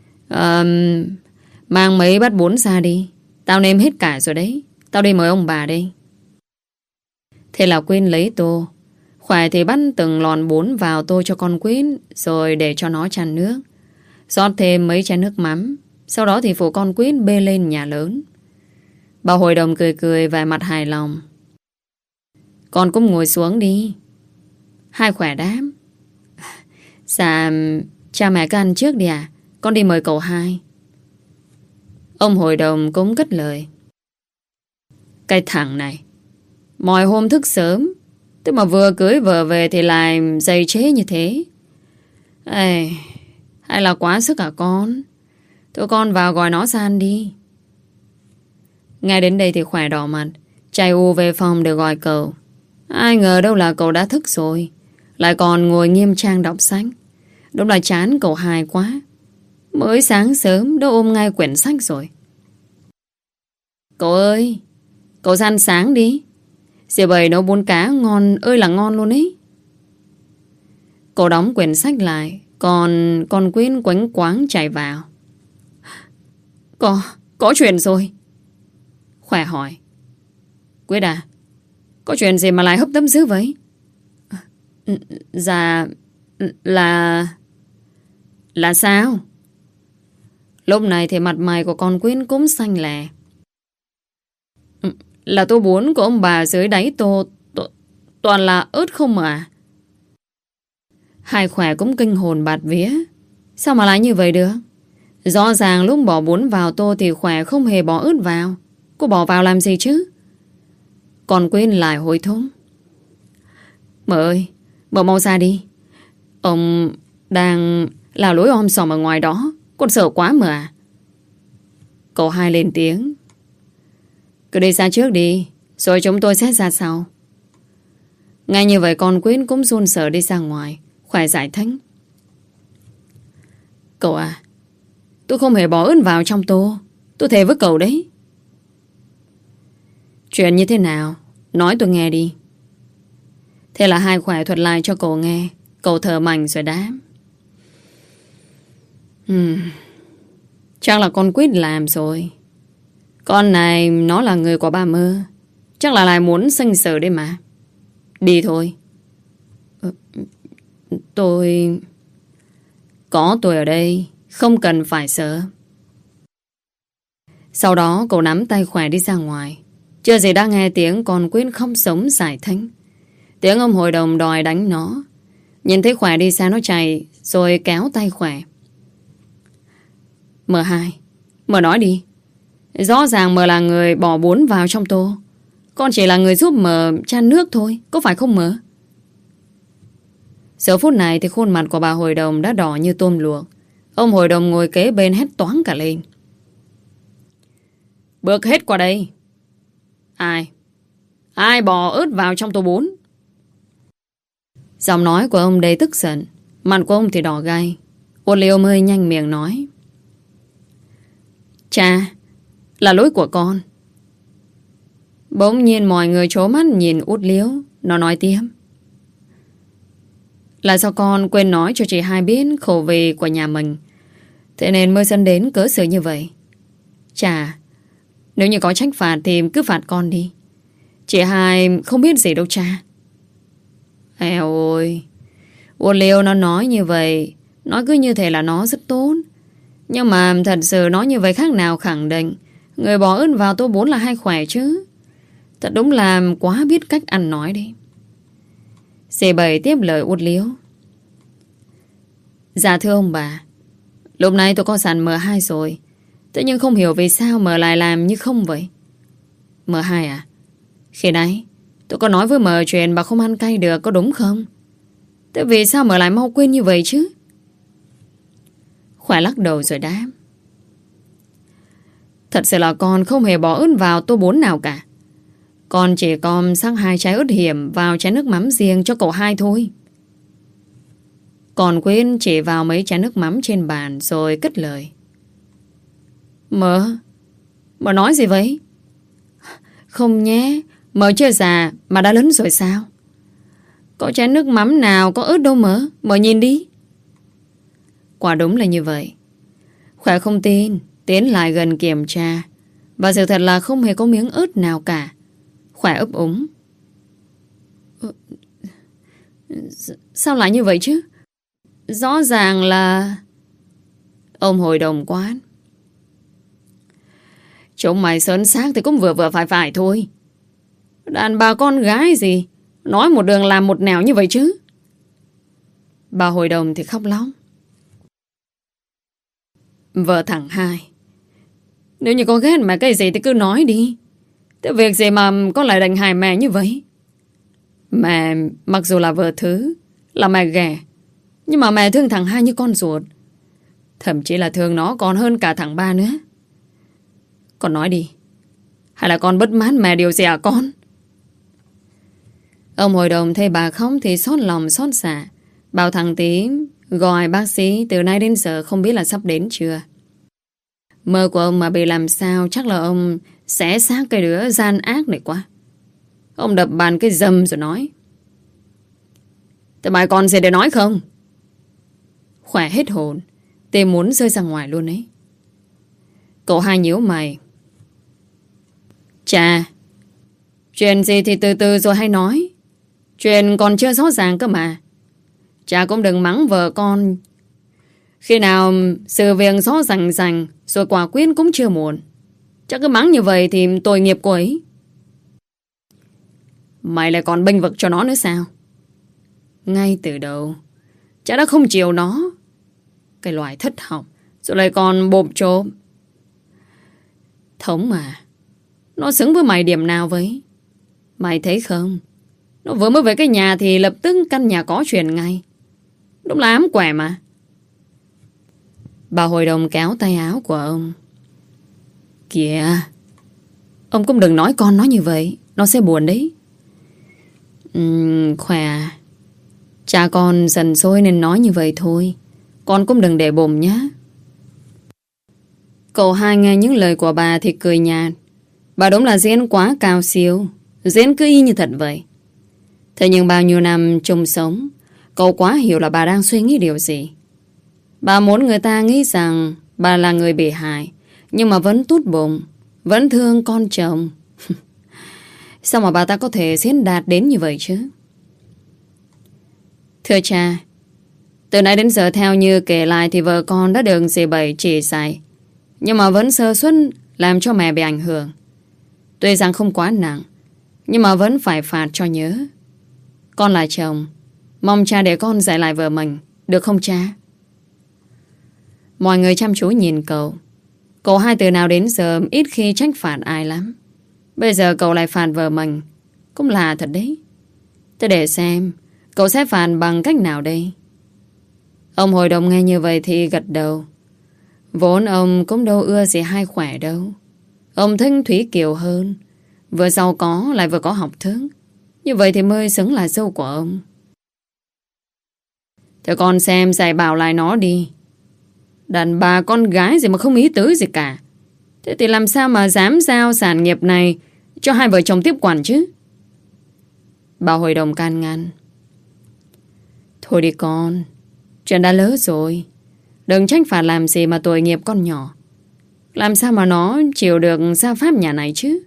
mang mấy bát bún ra đi. Tao nêm hết cả rồi đấy. Tao đi mời ông bà đây. Thế là Quyên lấy tô. Khỏe thì bắt từng lon bún vào tô cho con Quyên, rồi để cho nó chan nước. Rót thêm mấy chén nước mắm. Sau đó thì phụ con Quyên bê lên nhà lớn. Bà hội đồng cười cười vẻ mặt hài lòng: con cũng ngồi xuống đi. Hai Khỏe đáp: dạ, cha mẹ cứ ăn trước đi à. Con đi mời cậu Hai. Ông hội đồng cũng cất lời: cái thằng này, mọi hôm thức sớm, thế mà vừa cưới vợ về thì lại dày chế như thế. Ê, hay là quá sức hả con? Thôi con vào gọi nó ra ăn đi. Ngay đến đây thì Khỏe đỏ mặt, chạy u về phòng để gọi cậu. Ai ngờ đâu là cậu đã thức rồi, lại còn ngồi nghiêm trang đọc sách. Đúng là chán cậu Hai quá. Mới sáng sớm đã ôm ngay quyển sách rồi. Cậu ơi, cậu ra ăn sáng đi. Dì Bảy nấu bún cá ngon ơi là ngon luôn ấy. Cậu đóng quyển sách lại, còn con Quyên quánh quáng chạy vào. Có chuyện rồi. Khỏe hỏi: Quyết à, có chuyện gì mà lại hấp tấp dữ vậy? Dạ, là sao? Lúc này thì mặt mày của con Quyên cũng xanh lè. Là tô bún của ông bà dưới đáy tô toàn là ớt không mà. Hai Khỏe cũng kinh hồn bạt vía. Sao mà lại như vậy được? Rõ ràng lúc bỏ bún vào tô thì Khỏe không hề bỏ ớt vào. Cô bỏ vào làm gì chứ? Còn Quyên lại hối thúc: mợ ơi, mợ mau ra đi. Ông đang là lối om sòm ở ngoài đó. Con sợ quá mà à. Cậu Hai lên tiếng: cứ đi ra trước đi, rồi chúng tôi sẽ ra sau. Ngay như vậy con Quyên cũng run sợ đi ra ngoài. Khỏe giải thích: cậu à, tôi không hề bỏ ớt vào trong tô. Tôi thề với cậu đấy. Chuyện như thế nào? Nói tôi nghe đi. Thế là Hai Khỏe thuật lại cho cậu nghe. Cậu thở mạnh rồi đáp: chắc là con Quyết làm rồi. Con này nó là người của bà Mơ. Chắc là lại muốn sinh sự đấy mà. Đi thôi. Tôi... Có tôi ở đây, không cần phải sợ. Sau đó cậu nắm tay Khỏe đi ra ngoài. Chưa gì đã nghe tiếng con Quyết không sống giải thích. Tiếng ông hội đồng đòi đánh nó. Nhìn thấy Khỏe đi xa nó chạy, rồi kéo tay Khỏe: M2, mợ nói đi. Rõ ràng mợ là người bỏ bún vào trong tô. Con chỉ là người giúp mờ chan nước thôi, có phải không mờ? Giờ phút này thì khuôn mặt của bà hội đồng đã đỏ như tôm luộc. Ông hội đồng ngồi kế bên hét toáng cả lên. Bước hết qua đây. Ai bỏ ớt vào trong tô bún? Giọng nói của ông đầy tức giận. Mặt của ông thì đỏ gay. Út Liêu mới nhanh miệng nói. Cha, là lỗi của con. Bỗng nhiên mọi người trố mắt nhìn Út Liêu. Nó nói tiếp. Là do con quên nói cho chị hai biết khẩu vị của nhà mình, thế nên mới dẫn đến cớ xử như vậy. Chà, nếu như có trách phạt thì cứ phạt con đi. Chị hai không biết gì đâu cha. Eo ơi, Út Liêu nó nói như vậy, nói cứ như thế là nó rất tốt. Nhưng mà thật sự nói như vậy khác nào khẳng định người bỏ ớt vào tô bún là hay khỏe chứ. Thật đúng là quá biết cách ăn nói đi. C7 tiếp lời Út Liêu. Dạ thưa ông bà, lúc này tôi có sẵn M2 rồi. Thế nhưng không hiểu vì sao M lại làm như không vậy. M2 à? Khi nãy tôi có nói với M chuyện bà không ăn cay được, có đúng không? Thế vì sao M lại mau quên như vậy chứ? Khỏe lắc đầu rồi đáp. Thật sự là con không hề bỏ ớt vào tô bún nào cả. Con chỉ còn sắc 2 trái ớt hiểm vào chén nước mắm riêng cho cậu hai thôi. Còn quên chỉ vào mấy chén nước mắm trên bàn rồi cất lời. Mợ nói gì vậy? Không nhé, mợ chưa già mà đã lớn rồi sao? Có chén nước mắm nào có ớt đâu mợ nhìn đi. Quả đúng là như vậy. Khỏe không tin, tiến lại gần kiểm tra, và sự thật là không hề có miếng ớt nào cả. Khỏe ấp úng. Sao lại như vậy chứ? Rõ ràng là... Ông hội đồng quát. Chúng mày sơn xác thì cũng vừa vừa phải thôi. Đàn bà con gái gì nói một đường làm một nẻo như vậy chứ. Bà hội đồng thì khóc lóc. Vợ thằng hai, nếu như con ghét mẹ cái gì thì cứ nói đi. Thế việc gì mà con lại đánh hại mẹ như vậy? Mẹ mặc dù là vợ thứ, là mẹ ghẻ, nhưng mà mẹ thương thằng hai như con ruột. Thậm chí là thương nó còn hơn cả thằng ba nữa. Con nói đi, hay là con bất mãn mẹ điều gì à con? Ông hội đồng thấy bà khóc thì xót lòng xót dạ. Bảo thằng Tí gọi bác sĩ từ nay đến giờ không biết là sắp đến chưa. Mơ của ông mà bị làm sao chắc là ông sẽ xác cái đứa gian ác này quá. Ông đập bàn cái dầm rồi nói. Thế mày còn gì để nói không? Khỏe hết hồn, Tê muốn rơi ra ngoài luôn ấy. Cậu hai nhíu mày. Chà, chuyện gì thì từ từ rồi hay nói. Chuyện còn chưa rõ ràng cơ mà. Cha cũng đừng mắng vợ con. Khi nào sự việc rõ ràng rồi quả quyết cũng chưa muộn. Chắc cứ mắng như vậy thì tội nghiệp cô ấy. Mày lại còn bênh vực cho nó nữa sao? Ngay từ đầu cha đã không chiều nó. Cái loại thất học, rồi lại còn bộp trộm. Thống mà, nó xứng với mày điểm nào vậy? Mày thấy không? Nó vừa mới về cái nhà thì lập tức căn nhà có chuyện ngay. Đúng là ám quẻ mà. Bà hội đồng kéo tay áo của ông. Kìa, ông cũng đừng nói con nó như vậy, nó sẽ buồn đấy. Khỏe. Cha con dần sôi nên nói như vậy thôi. Con cũng đừng để bụng nhá. Cậu hai nghe những lời của bà thì cười nhạt. Bà đúng là diễn quá cao siêu, diễn cứ y như thật vậy. Thế nhưng bao nhiêu năm chung sống, cậu quá hiểu là bà đang suy nghĩ điều gì. Bà muốn người ta nghĩ rằng bà là người bị hại, nhưng mà vẫn tốt bụng, vẫn thương con chồng. Sao mà bà ta có thể diễn đạt đến như vậy chứ? Thưa cha, từ nãy đến giờ theo như kể lại thì vợ con đã được dì Bảy chỉ dạy, nhưng mà vẫn sơ suất làm cho mẹ bị ảnh hưởng. Tuy rằng không quá nặng, nhưng mà vẫn phải phạt cho nhớ. Con là chồng, mong cha để con dạy lại vợ mình, được không cha? Mọi người chăm chú nhìn cậu. Cậu hai từ nào đến giờ ít khi trách phạt ai lắm. Bây giờ cậu lại phạt vợ mình, cũng là thật đấy. Thế để xem cậu sẽ phạt bằng cách nào đây? Ông hội đồng nghe như vậy thì gật đầu. Vốn ông cũng đâu ưa gì Hai Khỏe đâu. Ông thích Thúy Kiều hơn. Vừa giàu có lại vừa có học thức. Như vậy thì mới xứng là dâu của ông. Thế con xem dạy bảo lại nó đi. Đàn bà con gái gì mà không ý tứ gì cả. Thế thì làm sao mà dám giao sản nghiệp này cho hai vợ chồng tiếp quản chứ? Bà hội đồng can ngăn. Thôi đi con, chuyện đã lỡ rồi. Đừng trách phạt làm gì mà tội nghiệp con nhỏ. Làm sao mà nó chịu được gia pháp nhà này chứ?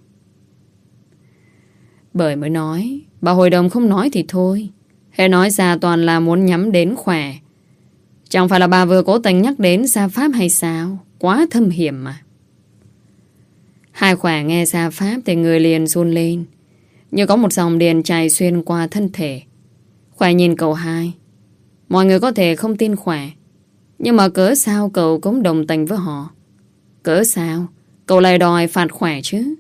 Bởi mới nói, bà hội đồng không nói thì thôi. Hễ nói ra toàn là muốn nhắm đến Khỏe. Chẳng phải là bà vừa cố tình nhắc đến gia pháp hay sao? Quá thâm hiểm mà. Hai Khỏe nghe gia pháp thì người liền run lên, như có một dòng điện chảy xuyên qua thân thể. Khỏe nhìn cậu Hai. Mọi người có thể không tin Khỏe, nhưng mà cớ sao cậu cũng đồng tình với họ? Cớ sao cậu lại đòi phạt Khỏe chứ?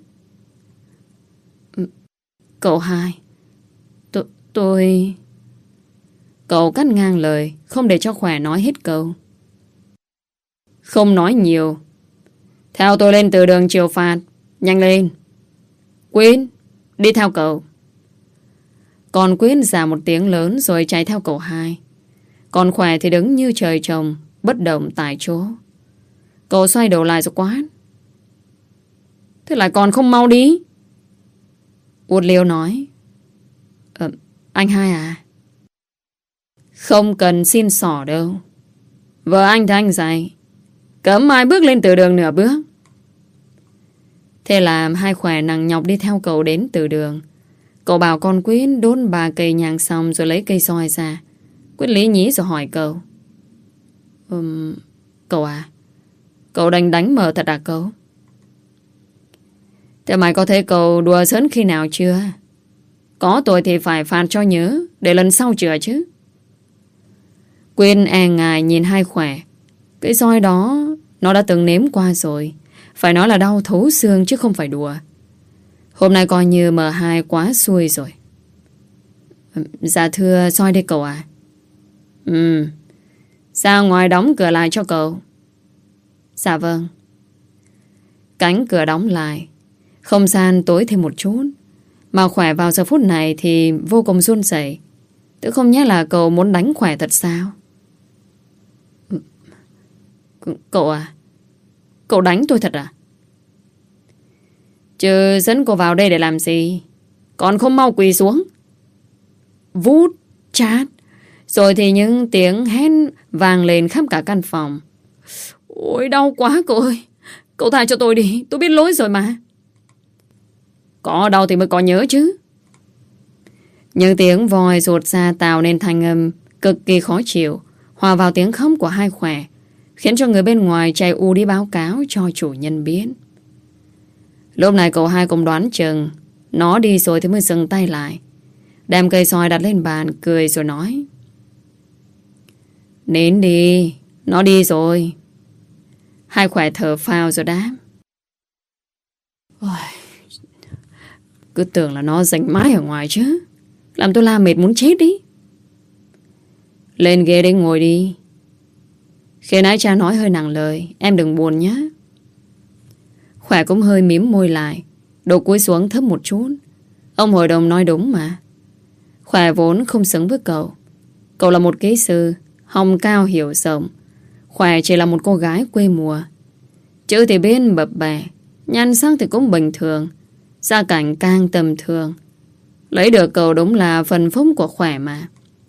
Cậu Hai, tôi... Cậu cắt ngang lời, không để cho Khỏe nói hết câu. Không nói nhiều. Theo tôi lên từ đường chiều phạt. Nhanh lên. Quyên, đi theo cậu. Còn Quyên giả một tiếng lớn rồi chạy theo cậu Hai. Còn Khỏe thì đứng như trời trồng, bất động tại chỗ. Cậu xoay đầu lại rồi quát. Thế lại còn không mau đi? Uột Liêu nói. Anh Hai à? Không cần xin xỏ đâu. Vợ anh thì anh dạy, cấm ai bước lên từ đường nửa bước. Thế là Hai Khỏe nặng nhọc đi theo cậu đến từ đường. Cậu bảo con Quyến đốt 3 cây nhang xong rồi lấy cây soi ra. Quyết lý nhí rồi hỏi cậu. Cậu à, cậu đánh mờ thật à cậu? Thế mày có thấy cậu đùa giỡn khi nào chưa? Có tội thì phải phạt cho nhớ, để lần sau chữa chứ. Quyên e ngại nhìn Hai Khỏe. Cái roi đó nó đã từng nếm qua rồi. Phải nói là đau thấu xương chứ không phải đùa. Hôm nay coi như M2 quá xui rồi. Dạ thưa soi đây cậu à? Ra ngoài đóng cửa lại cho cậu. Dạ vâng. Cánh cửa đóng lại. Không gian tối thêm một chút. Mà Khỏe vào giờ phút này thì vô cùng run rẩy. Tự không nhớ là cậu muốn đánh Khỏe thật sao? Cậu à? Cậu đánh tôi thật à? Chứ dẫn cô vào đây để làm gì? Còn không mau quỳ xuống. Vút, chát. Rồi thì những tiếng hét vang lên khắp cả căn phòng. Ôi đau quá cậu ơi. Cậu tha cho tôi đi. Tôi biết lỗi rồi mà. Có đau thì mới có nhớ chứ. Những tiếng vòi rột ra tạo nên thanh âm cực kỳ khó chịu, hòa vào tiếng khóc của Hai Khỏe, khiến cho người bên ngoài chạy u đi báo cáo cho chủ nhân biết. Lúc này cậu Hai cũng đoán chừng nó đi rồi thì mới dừng tay lại, đem cây soi đặt lên bàn, cười rồi nói. Nín đi, nó đi rồi. Hai Khỏe thở phào rồi đáp. Ôi, cứ tưởng là nó rảnh mãi ở ngoài chứ. Làm tôi la mệt muốn chết đi. Lên ghế đấy ngồi đi. Khi nãy cha nói hơi nặng lời, em đừng buồn nhé. Khỏe cũng hơi mím môi lại, đầu cúi xuống thấp một chút. Ông hội đồng nói đúng mà. Khỏe vốn không xứng với cậu. Cậu là một kỹ sư, hồng cao hiểu rộng. Khỏe chỉ là một cô gái quê mùa. Chữ thì biết bập bẹ, nhan sắc thì cũng bình thường, gia cảnh càng tầm thường. Lấy được cậu đúng là phần phúc của Khỏe mà.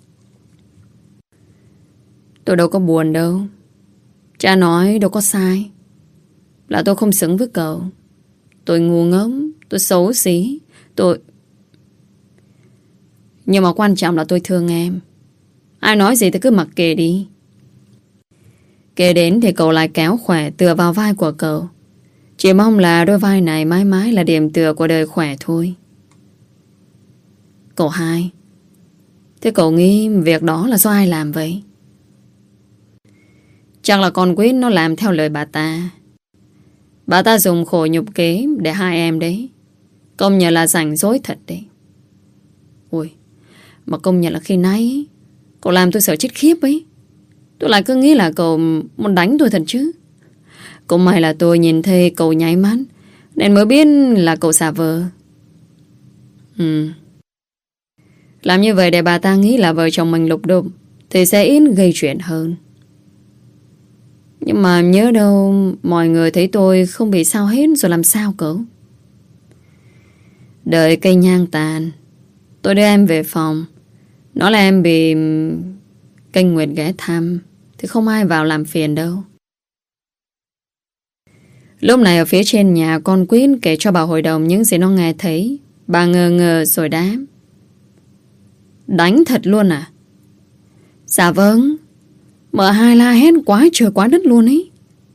Tôi đâu có buồn đâu. Cha nói đâu có sai. Là tôi không xứng với cậu. Tôi ngu ngốc, tôi xấu xí, tôi... Nhưng mà quan trọng là tôi thương em. Ai nói gì thì cứ mặc kệ đi. Kể đến thì cậu lại kéo Khỏe tựa vào vai của cậu. Chỉ mong là đôi vai này mãi mãi là điểm tựa của đời Khỏe thôi. Cậu Hai, thế cậu nghĩ việc đó là do ai làm vậy? Chắc là con Quyết nó làm theo lời bà ta. Bà ta dùng khổ nhục kế để hai em đấy. Công nhận là rảnh rỗi thật đấy. Ui, mà công nhận là khi nãy cậu làm tôi sợ chết khiếp ấy. Tôi lại cứ nghĩ là cậu muốn đánh tôi thật chứ. Cũng may là tôi nhìn thấy cậu nháy mắt nên mới biết là cậu giả vờ. Làm như vậy để bà ta nghĩ là vợ chồng mình lục đục thì sẽ ít gây chuyện hơn. Nhưng mà nhớ đâu mọi người thấy tôi không bị sao hết rồi làm sao cậu? Đợi cây nhang tàn, tôi đưa em về phòng. Nói là em bị kênh Nguyệt ghé thăm thì không ai vào làm phiền đâu. Lúc này ở phía trên nhà, con Quýt kể cho bà hội đồng những gì nó nghe thấy. Bà ngờ ngờ rồi đáp. Đánh thật luôn à? Dạ vâng. M2 la hét quá trời quá đất luôn ấy.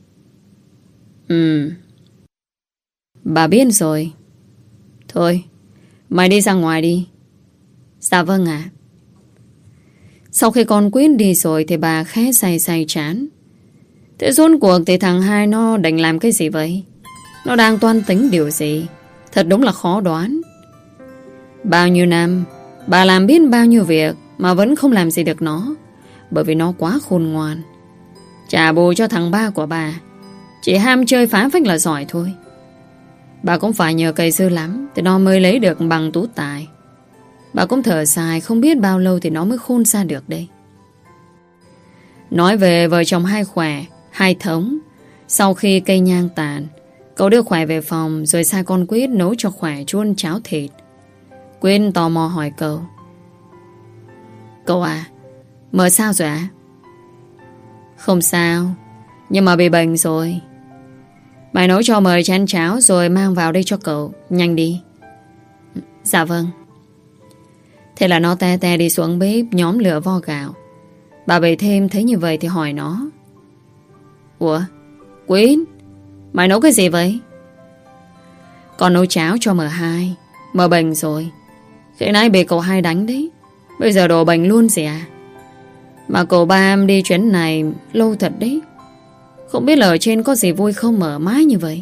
Bà biết rồi. Thôi, mày đi ra ngoài đi. Dạ vâng ạ. Sau khi con Quýt đi rồi thì bà khẽ say chán. Thế rốt cuộc thì thằng hai nó định làm cái gì vậy? Nó đang toan tính điều gì? Thật đúng là khó đoán. Bao nhiêu năm bà làm biết bao nhiêu việc mà vẫn không làm gì được nó, bởi vì nó quá khôn ngoan. Trả bù cho thằng ba của bà, chỉ ham chơi phá phách là giỏi thôi. Bà cũng phải nhờ cây sư lắm thì nó mới lấy được bằng tú tài. Bà cũng thở dài, không biết bao lâu thì nó mới khôn ra được đây. Nói về vợ chồng hai khỏe, hai thống. Sau khi cây nhang tàn, cậu đưa Khỏe về phòng rồi sai con Quýt nấu cho Khỏe chuôn cháo thịt. Quýt tò mò hỏi cậu. Cậu à, mờ sao rồi ạ? Không sao, nhưng mà bị bệnh rồi. Mày nấu cho mời chén cháo rồi mang vào đây cho cậu. Nhanh đi. Dạ vâng. Thế là nó te te đi xuống bếp nhóm lửa vo gạo. Bà Bảy thêm thấy như vậy thì hỏi nó. Ủa, Quýt, mày nấu cái gì vậy? Con nấu cháo cho M2. Mờ bệnh rồi. Khi nãy bị cậu hai đánh đấy. Bây giờ đổ bệnh luôn gì à? Mà cậu ba em đi chuyến này lâu thật đấy. Không biết là ở trên có gì vui không mở mãi như vậy.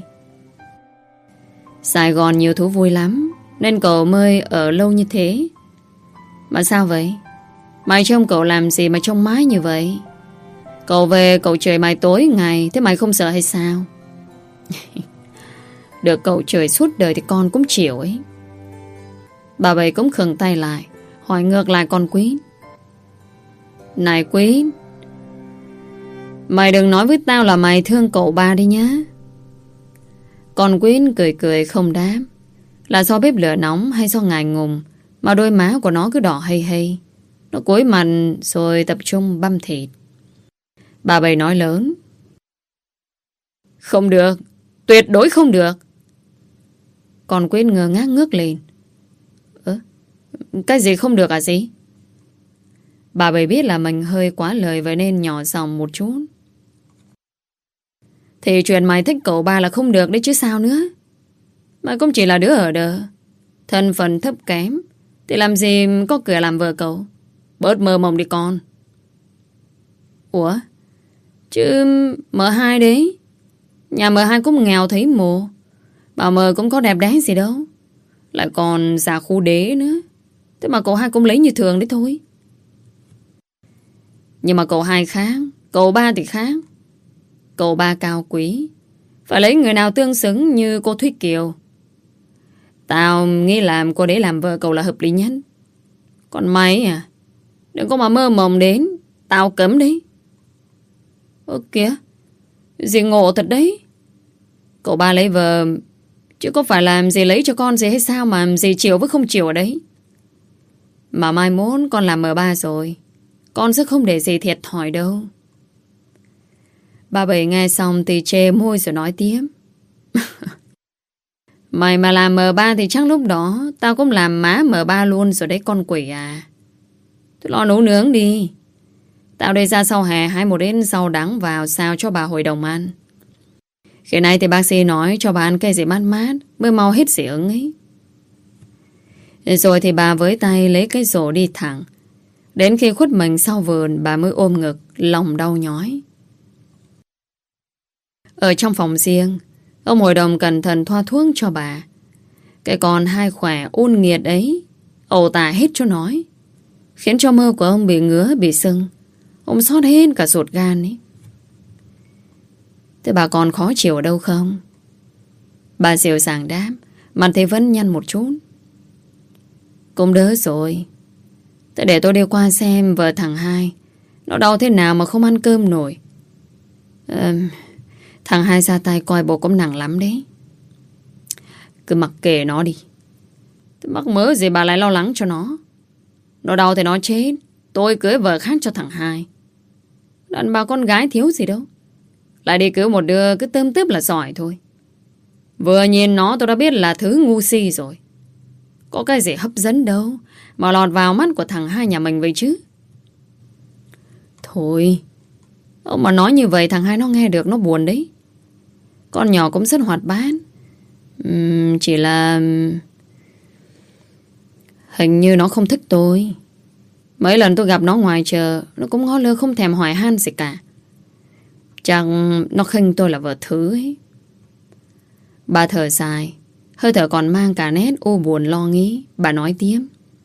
Sài Gòn nhiều thú vui lắm nên cậu mới ở lâu như thế. Mà sao vậy? Mày trông cậu làm gì mà trông mãi như vậy? Cậu về cậu trời mày tối ngày, thế mày không sợ hay sao? Được cậu trời suốt đời thì con cũng chịu ấy. Bà Bảy cũng khựng tay lại, hỏi ngược lại con Quýt. Này Quýt, mày đừng nói với tao là mày thương cậu ba đi nhá. Con Quýt cười cười không đáp. Là do bếp lửa nóng hay do ngại ngùng mà đôi má của nó cứ đỏ hây hây. Nó cúi mặt rồi tập trung băm thịt. Bà Bảy nói lớn. Không được, tuyệt đối không được. Con Quýt ngơ ngác ngước lên. Cái gì không được à gì? Bà Bảy biết là mình hơi quá lời, vậy nên nhỏ giọng một chút. Thì chuyện mày thích cậu ba là không được đấy chứ sao nữa. Mày cũng chỉ là đứa ở đờ, thân phận thấp kém, thì làm gì có cửa làm vợ cậu. Bớt mơ mộng đi con. Ủa, chứ M2 đấy, nhà M2 cũng nghèo thấy mồ. Bà mờ cũng có đẹp đẽ gì đâu, lại còn già khu đế nữa. Thế mà cậu hai cũng lấy như thường đấy thôi. Nhưng mà cậu hai khác, cậu ba thì khác. Cậu ba cao quý, phải lấy người nào tương xứng như cô Thúy Kiều. Tao nghĩ làm cô đấy làm vợ cậu là hợp lý nhất. Còn mày à, đừng có mà mơ mộng đến, tao cấm đấy. Ơ kìa, gì ngộ thật đấy. Cậu ba lấy vợ chứ có phải làm gì lấy cho con gì hay sao mà gì chịu với không chịu ở đấy. Mà mai mốt con làm M3 rồi, con sẽ không để gì thiệt thòi đâu. Bà Bảy nghe xong thì chê môi rồi nói tiếp. Mày mà làm M3 thì chắc lúc đó tao cũng làm má M3 luôn rồi đấy con quỷ à. Tôi lo nấu nướng đi. Tao đây ra sau hè hái một đến rau đắng vào sao cho bà hội đồng ăn. Khi này thì bác sĩ nói cho bà ăn cái gì mát mát mới mau hết dị ứng ấy. Rồi thì bà với tay lấy cái rổ đi thẳng. Đến khi khuất mình sau vườn, bà mới ôm ngực, lòng đau nhói. Ở trong phòng riêng, ông hội đồng cẩn thận thoa thuốc cho bà. Cái con hai khỏe ôn nghiệt ấy ẩu tả hết cho nói, khiến cho mơ của ông bị ngứa bị sưng. Ông xót hết cả ruột gan ấy. Thế bà còn khó chịu ở đâu không? Bà dịu dàng đáp, mặt thì vẫn nhăn một chút. Cũng đỡ rồi. Thế để tôi đi qua xem vợ thằng Hai nó đau thế nào mà không ăn cơm nổi. Thằng Hai ra tay coi bộ cũng nặng lắm đấy. Cứ mặc kệ nó đi. Mắc mớ gì bà lại lo lắng cho nó. Nó đau thì nó chết. Tôi cưới vợ khác cho thằng Hai. Đàn bà con gái thiếu gì đâu. Lại đi cưới một đứa cứ tươm tướp là giỏi thôi. Vừa nhìn nó tôi đã biết là thứ ngu si rồi. Có cái gì hấp dẫn đâu mà lọt vào mắt của thằng Hai nhà mình vậy chứ. Thôi, ông mà nói như vậy thằng Hai nó nghe được nó buồn đấy. Con nhỏ cũng rất hoạt bát. Chỉ là hình như nó không thích tôi. Mấy lần tôi gặp nó ngoài chợ, nó cũng ngó lơ không thèm hỏi han gì cả. Chắc nó khinh tôi là vợ thứ ấy. Bà thở dài, hơi thở còn mang cả nét u buồn lo nghĩ. Bà nói tiếp.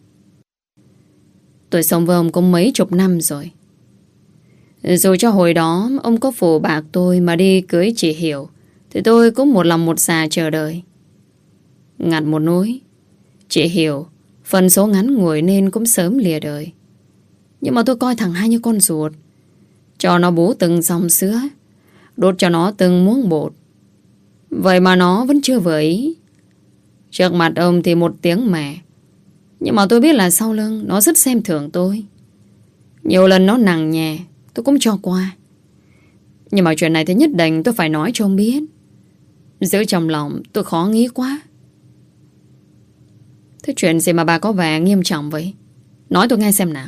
Tôi sống với ông cũng mấy chục năm rồi. Dù cho hồi đó ông có phụ bạc tôi mà đi cưới chị Hiểu, thì tôi cũng một lòng một dạ chờ đợi. Ngặt một nỗi, chị Hiểu phần số ngắn ngủi nên cũng sớm lìa đời. Nhưng mà tôi coi thằng Hai như con ruột, cho nó bú từng dòng sữa, đốt cho nó từng muỗng bột. Vậy mà nó vẫn chưa vừa ý. Trước mặt ông thì một tiếng mẹ, nhưng mà tôi biết là sau lưng nó rất xem thường tôi. Nhiều lần nó nằng nhẹ tôi cũng cho qua. Nhưng mà chuyện này thì nhất định tôi phải nói cho ông biết. Giữ trong lòng tôi khó nghĩ quá. Thế chuyện gì mà bà có vẻ nghiêm trọng vậy? Nói tôi nghe xem nào.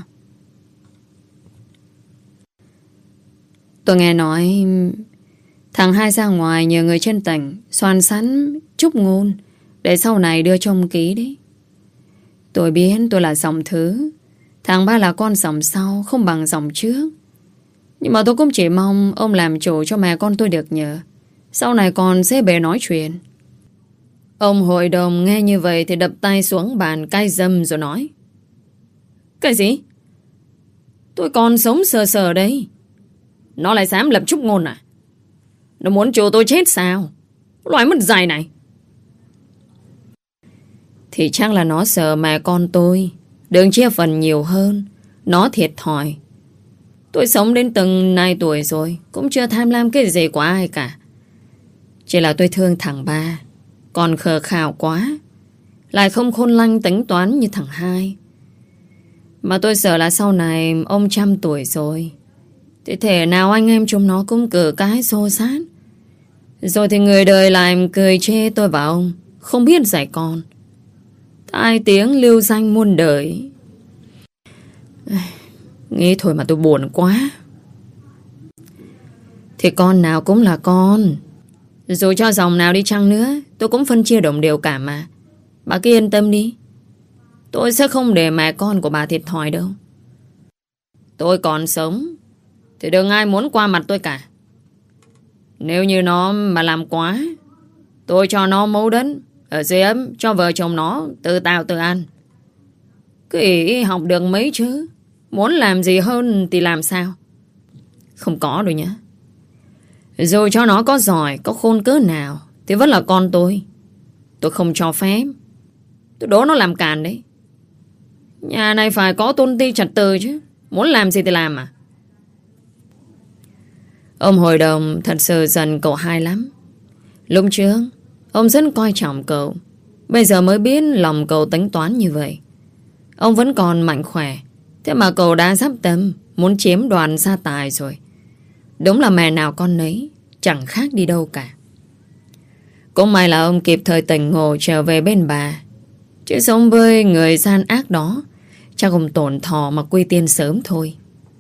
Tôi nghe nói thằng Hai ra ngoài nhờ người trên tỉnh xoan sắn chúc ngôn để sau này đưa cho ông ký đấy. Tôi biết tôi là dòng thứ, thằng Ba là con dòng sau, không bằng dòng trước. Nhưng mà tôi cũng chỉ mong ông làm chủ cho mẹ con tôi được nhờ, sau này còn dễ bề nói chuyện. Ông hội đồng nghe như vậy thì đập tay xuống bàn cay dâm rồi nói. Cái gì? Tôi còn sống sờ sờ đây. Nó lại dám lập chúc ngôn à? Nó muốn chủ tôi chết sao? Loại mất dạy này. Thì chắc là nó sợ mẹ con tôi đừng chia phần nhiều hơn, nó thiệt thòi. Tôi sống đến từng này tuổi rồi cũng chưa tham lam cái gì của ai cả. Chỉ là tôi thương thằng Ba, còn khờ khào quá, lại không khôn lanh tính toán như thằng Hai. Mà tôi sợ là sau này ông trăm tuổi rồi thì thể nào anh em chúng nó cũng cử cái xô xát. Rồi thì người đời lại cười chê tôi và ông không biết dạy con. Tai tiếng lưu danh muôn đời. Nghĩ thôi mà tôi buồn quá. Thì con nào cũng là con. Dù cho dòng nào đi chăng nữa tôi cũng phân chia đồng đều cả mà. Bà cứ yên tâm đi. Tôi sẽ không để mẹ con của bà thiệt thòi đâu. Tôi còn sống thì đừng ai muốn qua mặt tôi cả. Nếu như nó mà làm quá, tôi cho nó mấu đất ở dưới ấm cho vợ chồng nó tự tạo tự ăn. Cứ ý học được mấy chứ, muốn làm gì hơn thì làm sao? Không có đâu nhá. Dù cho nó có giỏi, có khôn cỡ nào thì vẫn là con tôi. Tôi không cho phép. Tôi đố nó làm càn đấy. Nhà này phải có tôn ti trật tự chứ. Muốn làm gì thì làm à? Ông hội đồng thật sự giận cậu Hai lắm. Lúc trước ông rất coi trọng cậu, bây giờ mới biết lòng cậu tính toán như vậy. Ông vẫn còn mạnh khỏe, thế mà cậu đã sắp tâm muốn chiếm đoạt gia tài rồi. Đúng là mẹ nào con nấy, chẳng khác đi đâu cả. Cũng may là ông kịp thời tỉnh ngộ trở về bên bà. Chứ sống với người gian ác đó, chắc ông tổn thọ mà quy tiên sớm thôi.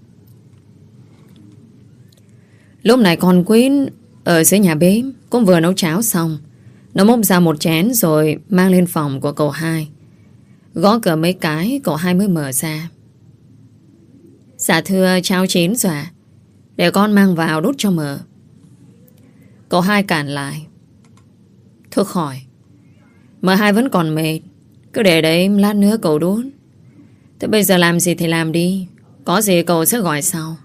Lúc này con Quyến ở dưới nhà bếp cũng vừa nấu cháo xong. Nó múc ra một chén rồi mang lên phòng của cậu Hai. Gõ cửa mấy cái cậu Hai mới mở ra. Dạ thưa, cháo chín rồi ạ. Để con mang vào đút cho mờ. Cậu Hai cản lại. Thôi khỏi. M2 vẫn còn mệt. Cứ để đấy lát nữa cậu đút. Thế bây giờ làm gì thì làm đi. Có gì cậu sẽ gọi sau.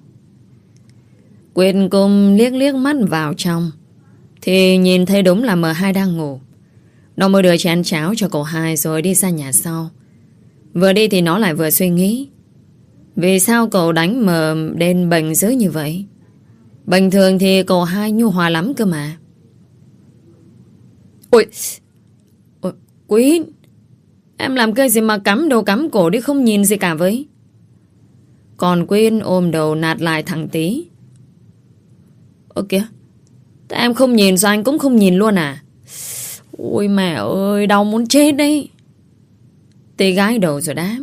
Quyết cùng liếc liếc mắt vào trong thì nhìn thấy đúng là M2 đang ngủ. Nó mới đưa chén cháo cho cậu hai rồi đi ra nhà sau. Vừa đi thì nó lại vừa suy nghĩ. Vì sao cậu đánh mờ đến bệnh dữ như vậy? Bình thường thì cậu hai nhu hòa lắm cơ mà. Ôi, Quý, em làm cái gì mà cắm đầu cắm cổ đi không nhìn gì cả với. Còn Quyên ôm đầu nạt lại thằng Tí. Ơ kìa, tại em không nhìn sao anh cũng không nhìn luôn à? Ôi mẹ ơi, đau muốn chết đấy. Tí gái đầu rồi đáp.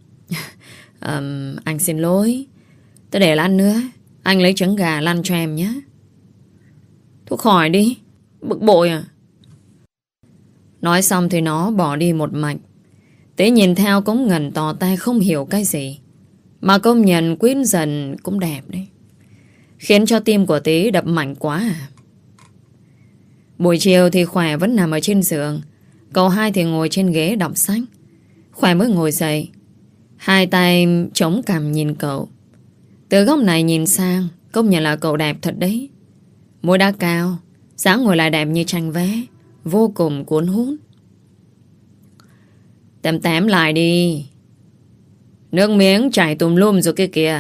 Anh xin lỗi. Tôi để lăn nữa. Anh lấy trứng gà lăn cho em nhé. Thôi khỏi đi. Bực bội à. Nói xong thì nó bỏ đi một mạch. Tế nhìn theo cũng ngẩn tò tay không hiểu cái gì. Mà công nhận Quyên dần cũng đẹp đấy. Khiến cho tim của Tế đập mạnh quá à. Buổi chiều thì Khỏe vẫn nằm ở trên giường. Cậu hai thì ngồi trên ghế đọc sách. Khỏe mới ngồi dậy. Hai tay chống cằm nhìn cậu. Từ góc này nhìn sang, công nhận là cậu đẹp thật đấy. Môi đã cao, dáng ngồi lại đẹp như tranh vé, vô cùng cuốn hút. Tém tém lại đi. Nước miếng chảy tùm lum rồi kia kìa.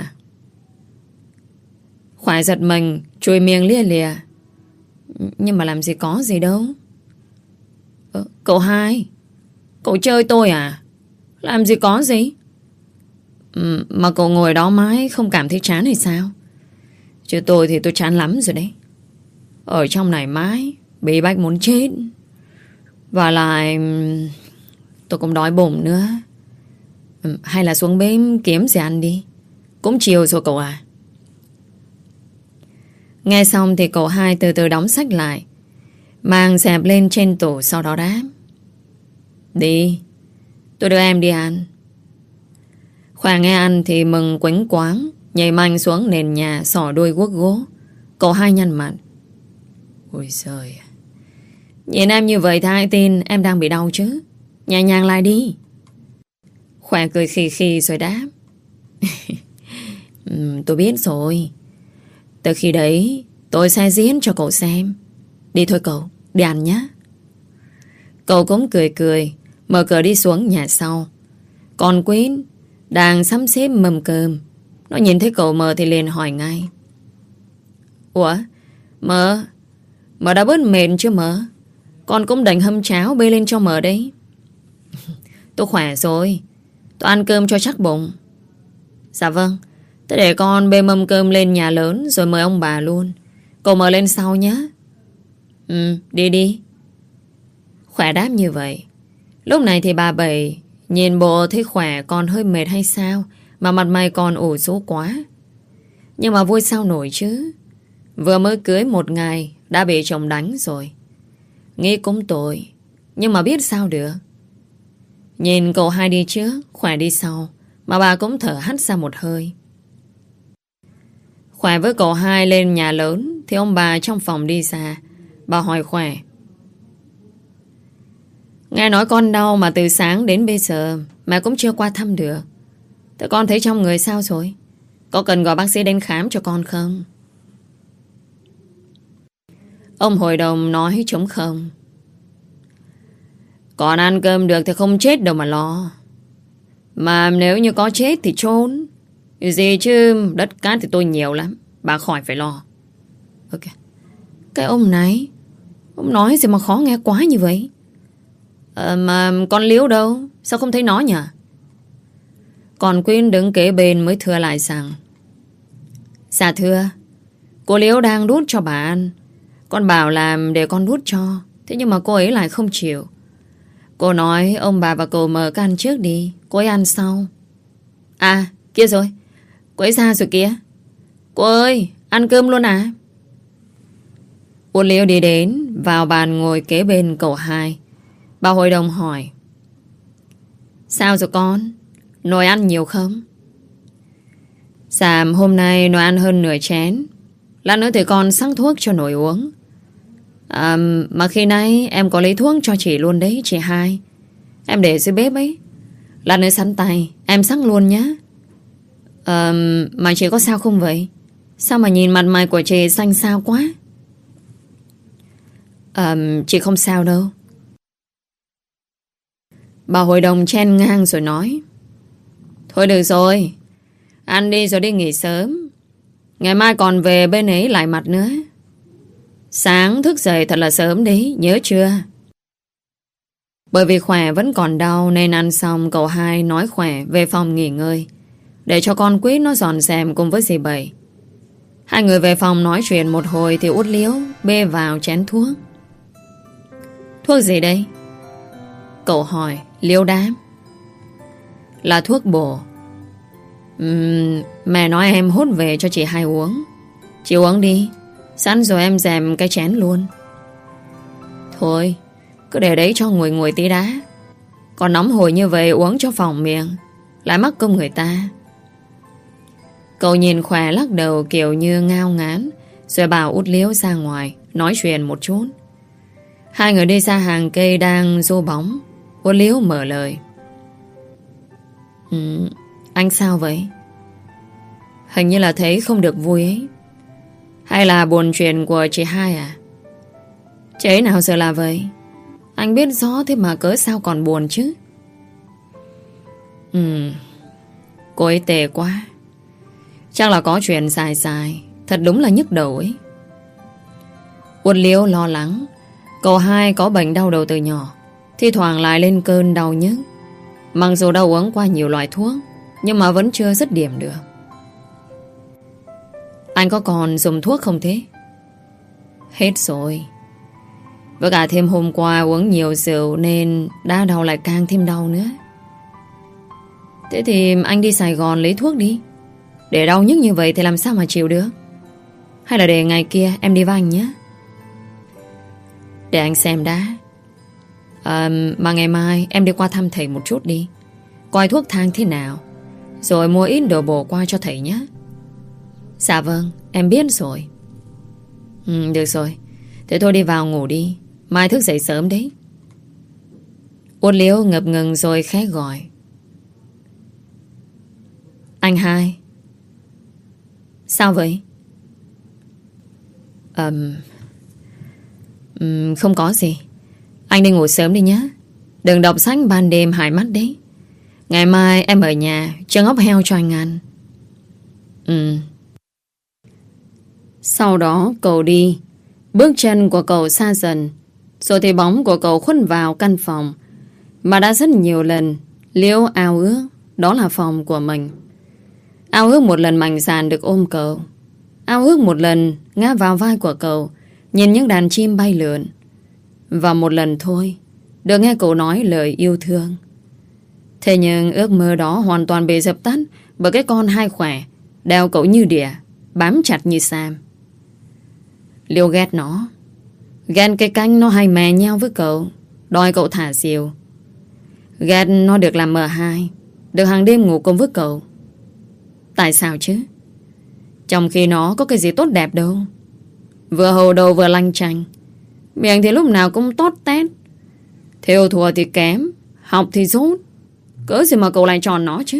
Khỏe giật mình, chùi miệng lia lìa. Nhưng mà làm gì có gì đâu. Cậu hai, cậu chơi tôi à? Làm gì có gì? Mà cậu ngồi đó mãi không cảm thấy chán hay sao? Chứ tôi thì tôi chán lắm rồi đấy. Ở trong này mãi bí bách muốn chết. Và lại tôi cũng đói bụng nữa. Hay là xuống bếp kiếm gì ăn đi. Cũng chiều rồi cậu à. Nghe xong thì cậu hai từ từ đóng sách lại, mang dẹp lên trên tủ, sau đó đáp. Đi, tôi đưa em đi ăn. Khoa nghe ăn thì mừng quánh quáng, nhảy mạnh xuống nền nhà xỏ đuôi guốc gỗ. Cậu hai nhăn mặt. Ôi giời, nhìn em như vậy thì ai tin em đang bị đau chứ. Nhẹ nhàng lại đi. Khoa cười khì khì rồi đáp. Tôi biết rồi. Từ khi đấy tôi sẽ diễn cho cậu xem. Đi thôi cậu, đi ăn nhé. Cậu cũng cười cười, mở cửa đi xuống nhà sau. Còn Quyên đang sắm xếp mâm cơm. Nó nhìn thấy cậu Mờ thì liền hỏi ngay. Ủa, Mờ đã bớt mệt chưa Mờ? Con cũng đành hâm cháo bê lên cho Mờ đấy. Tôi khỏe rồi, tôi ăn cơm cho chắc bụng. Dạ vâng, thế để con bê mâm cơm lên nhà lớn rồi mời ông bà luôn. Cậu Mờ lên sau nhé. Đi đi. Khỏe đáp như vậy. Lúc này thì bà Bảy nhìn bộ thấy Khỏe còn hơi mệt hay sao mà mặt mày còn ủ rũ quá. Nhưng mà vui sao nổi chứ. Vừa mới cưới một ngày đã bị chồng đánh rồi. Nghĩ cũng tội, nhưng mà biết sao được. Nhìn cậu hai đi trước, Khỏe đi sau, mà bà cũng thở hắt ra một hơi. Khỏe với cậu hai lên nhà lớn thì ông bà trong phòng đi ra. Bà hỏi Khỏe. Nghe nói con đau mà từ sáng đến bây giờ mẹ cũng chưa qua thăm được. Thế con thấy trong người sao rồi? Có cần gọi bác sĩ đến khám cho con không? Ông hội đồng nói trống không. Con ăn cơm được thì không chết đâu mà lo. Mà nếu như có chết thì trốn. Gì chứ đất cát thì tôi nhiều lắm. Bà khỏi phải lo. Ok. Cái ông này, ông nói gì mà khó nghe quá như vậy? Mà con Liễu đâu? Sao không thấy nó nhỉ? Còn Quyên đứng kế bên mới thưa lại rằng. Dạ thưa, cô Liễu đang đút cho bà ăn. Con bảo làm để con đút cho. Thế nhưng mà cô ấy lại không chịu. Cô nói ông bà và cậu Mờ ăn trước đi, cô ấy ăn sau. À kia rồi, cô ấy ra rồi kìa. Cô ơi, ăn cơm luôn à? Uông Liễu đi đến, vào bàn ngồi kế bên cậu hai. Bà hội đồng hỏi. Sao rồi con? Nồi ăn nhiều không? Dạ hôm nay nồi ăn hơn nửa chén. Lát nữa thì con sắc thuốc cho nồi uống. Mà khi nãy em có lấy thuốc cho chị luôn đấy, chị hai. Em để dưới bếp ấy. Lát nữa sẵn tay em sắc luôn nhá. Mà chị có sao không vậy? Sao mà nhìn mặt mày của chị xanh xao quá? Chị không sao đâu. Bà hội đồng chen ngang rồi nói: Thôi được rồi, ăn đi rồi đi nghỉ sớm. Ngày mai còn về bên ấy lại mặt nữa. Sáng thức dậy thật là sớm đấy, nhớ chưa? Bởi vì khỏe vẫn còn đau nên ăn xong cậu hai nói khỏe về phòng nghỉ ngơi để cho con Quýt nó dọn dẹp cùng với dì Bảy. Hai người về phòng nói chuyện một hồi thì Út Liếu bê vào chén thuốc. Thuốc gì đây? Cậu hỏi. Liếu đáp: Là thuốc bổ. Mẹ nói em hốt về cho chị hai uống. Chị uống đi, sẵn rồi em dèm cái chén luôn. Thôi, cứ để đấy cho nguội nguội tí đã. Còn nóng hổi như vậy uống cho phòng miệng, lại mắc công người ta. Cậu nhìn khỏe lắc đầu kiểu như ngao ngán, rồi bảo Út Liếu ra ngoài nói chuyện một chút. Hai người đi ra hàng cây đang rô bóng. Út Liếu mở lời: Anh sao vậy? Hình như là thấy không được vui ấy. Hay là buồn chuyện của chị hai à? Chị ấy nào giờ là vậy? Anh biết rõ thế mà cớ sao còn buồn chứ? Cô ấy tệ quá. Chắc là có chuyện dài dài. Thật đúng là nhức đầu ấy. Út Liếu lo lắng. Cậu hai có bệnh đau đầu từ nhỏ, thi thoảng lại lên cơn đau nhức. Mặc dù đã uống qua nhiều loại thuốc, nhưng mà vẫn chưa dứt điểm được. Anh có còn dùng thuốc không thế? Hết rồi. Với cả thêm hôm qua uống nhiều rượu nên đau đầu lại càng thêm đau nữa. Thế thì anh đi Sài Gòn lấy thuốc đi. Để đau nhức như vậy thì làm sao mà chịu được? Hay là để ngày kia em đi với anh nhé? Để anh xem đã. Mà ngày mai em đi qua thăm thầy một chút đi, coi thuốc thang thế nào, rồi mua ít đồ bổ qua cho thầy nhé. Dạ vâng, em biết rồi. Được rồi. Thế thôi đi vào ngủ đi, mai thức dậy sớm đấy. Út Liếu ngập ngừng rồi khẽ gọi: Anh hai. Sao vậy? Không có gì. Anh đi ngủ sớm đi nhé. Đừng đọc sách ban đêm hại mắt đấy. Ngày mai em ở nhà chưng ốc heo cho anh ăn. Sau đó cậu đi. Bước chân của cậu xa dần, rồi thì bóng của cậu khuất vào căn phòng mà đã rất nhiều lần Liễu ao ước đó là phòng của mình. Ao ước một lần mạnh dạn được ôm cậu, ao ước một lần ngã vào vai của cậu, nhìn những đàn chim bay lượn, và một lần thôi được nghe cậu nói lời yêu thương. Thế nhưng ước mơ đó hoàn toàn bị dập tắt bởi cái con hai khỏe đeo cậu như đỉa, bám chặt như Sam. Liêu ghét nó, ghét cái cánh nó hay mè nhau với cậu, đòi cậu thả diều. Ghét nó được làm M2, được hàng đêm ngủ cùng với cậu. Tại sao chứ? Trong khi nó có cái gì tốt đẹp đâu. Vừa hầu đầu vừa lanh chanh, miệng thì lúc nào cũng tốt tét, thêu thùa thì kém, học thì dốt. Cớ gì mà cậu lại chọn nó chứ?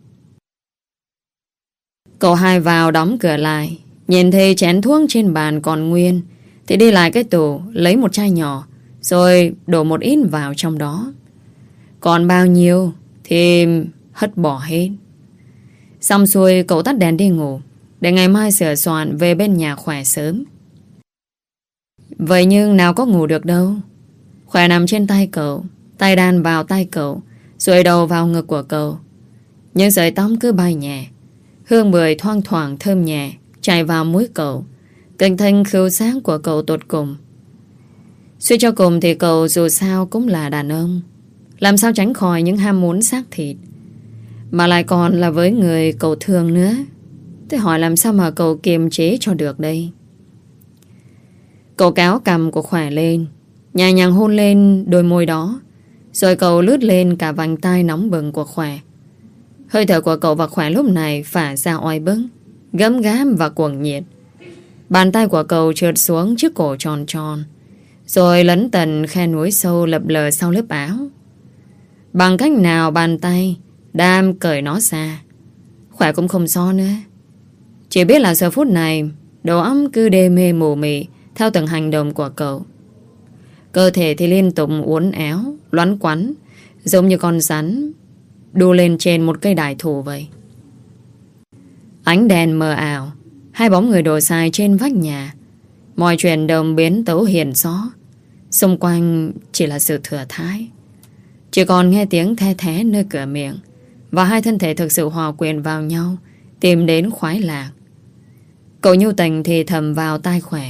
Cậu hai vào đóng cửa lại, nhìn thấy chén thuốc trên bàn còn nguyên thì đi lại cái tủ lấy một chai nhỏ, rồi đổ một ít vào trong đó. Còn bao nhiêu thì hất bỏ hết. Xong xuôi cậu tắt đèn đi ngủ, để ngày mai sửa soạn về bên nhà khỏe sớm. Vậy nhưng nào có ngủ được đâu. Khỏe nằm trên tay cậu, tay đan vào tay cậu, rồi đầu vào ngực của cậu. Những sợi tóc cứ bay nhẹ, hương bưởi thoang thoảng thơm nhẹ chảy vào mũi cậu, kênh thanh khứu giác của cậu tột cùng. Suy cho cùng thì cậu dù sao cũng là đàn ông, làm sao tránh khỏi những ham muốn xác thịt, mà lại còn là với người cậu thương nữa. Thế hỏi làm sao mà cậu kiềm chế cho được đây? Cậu kéo cằm của khỏe lên, nhẹ nhàng hôn lên đôi môi đó, rồi cậu lướt lên cả vành tai nóng bừng của khỏe. Hơi thở của cậu và khỏe lúc này phả ra oai bức, gấm gáp và cuồng nhiệt. Bàn tay của cậu trượt xuống chiếc cổ tròn tròn, rồi lấn tần khe núi sâu lập lờ sau lớp áo. Bằng cách nào bàn tay đam cởi nó ra, Khỏe cũng không so nữa. Chỉ biết là giờ phút này đầu óc cứ đê mê mù mị theo từng hành động của cậu. Cơ thể thì liên tục uốn éo, loắn quắn, giống như con rắn đu lên trên một cây đại thụ vậy. Ánh đèn mờ ảo, hai bóng người đổ dài trên vách nhà. Mọi chuyện đồng biến tấu hiền gió. Xung quanh chỉ là sự thừa thãi. Chỉ còn nghe tiếng the thé nơi cửa miệng, và hai thân thể thực sự hòa quyện vào nhau, tìm đến khoái lạc. Cậu nhu tình thì thầm vào tai Khỏe: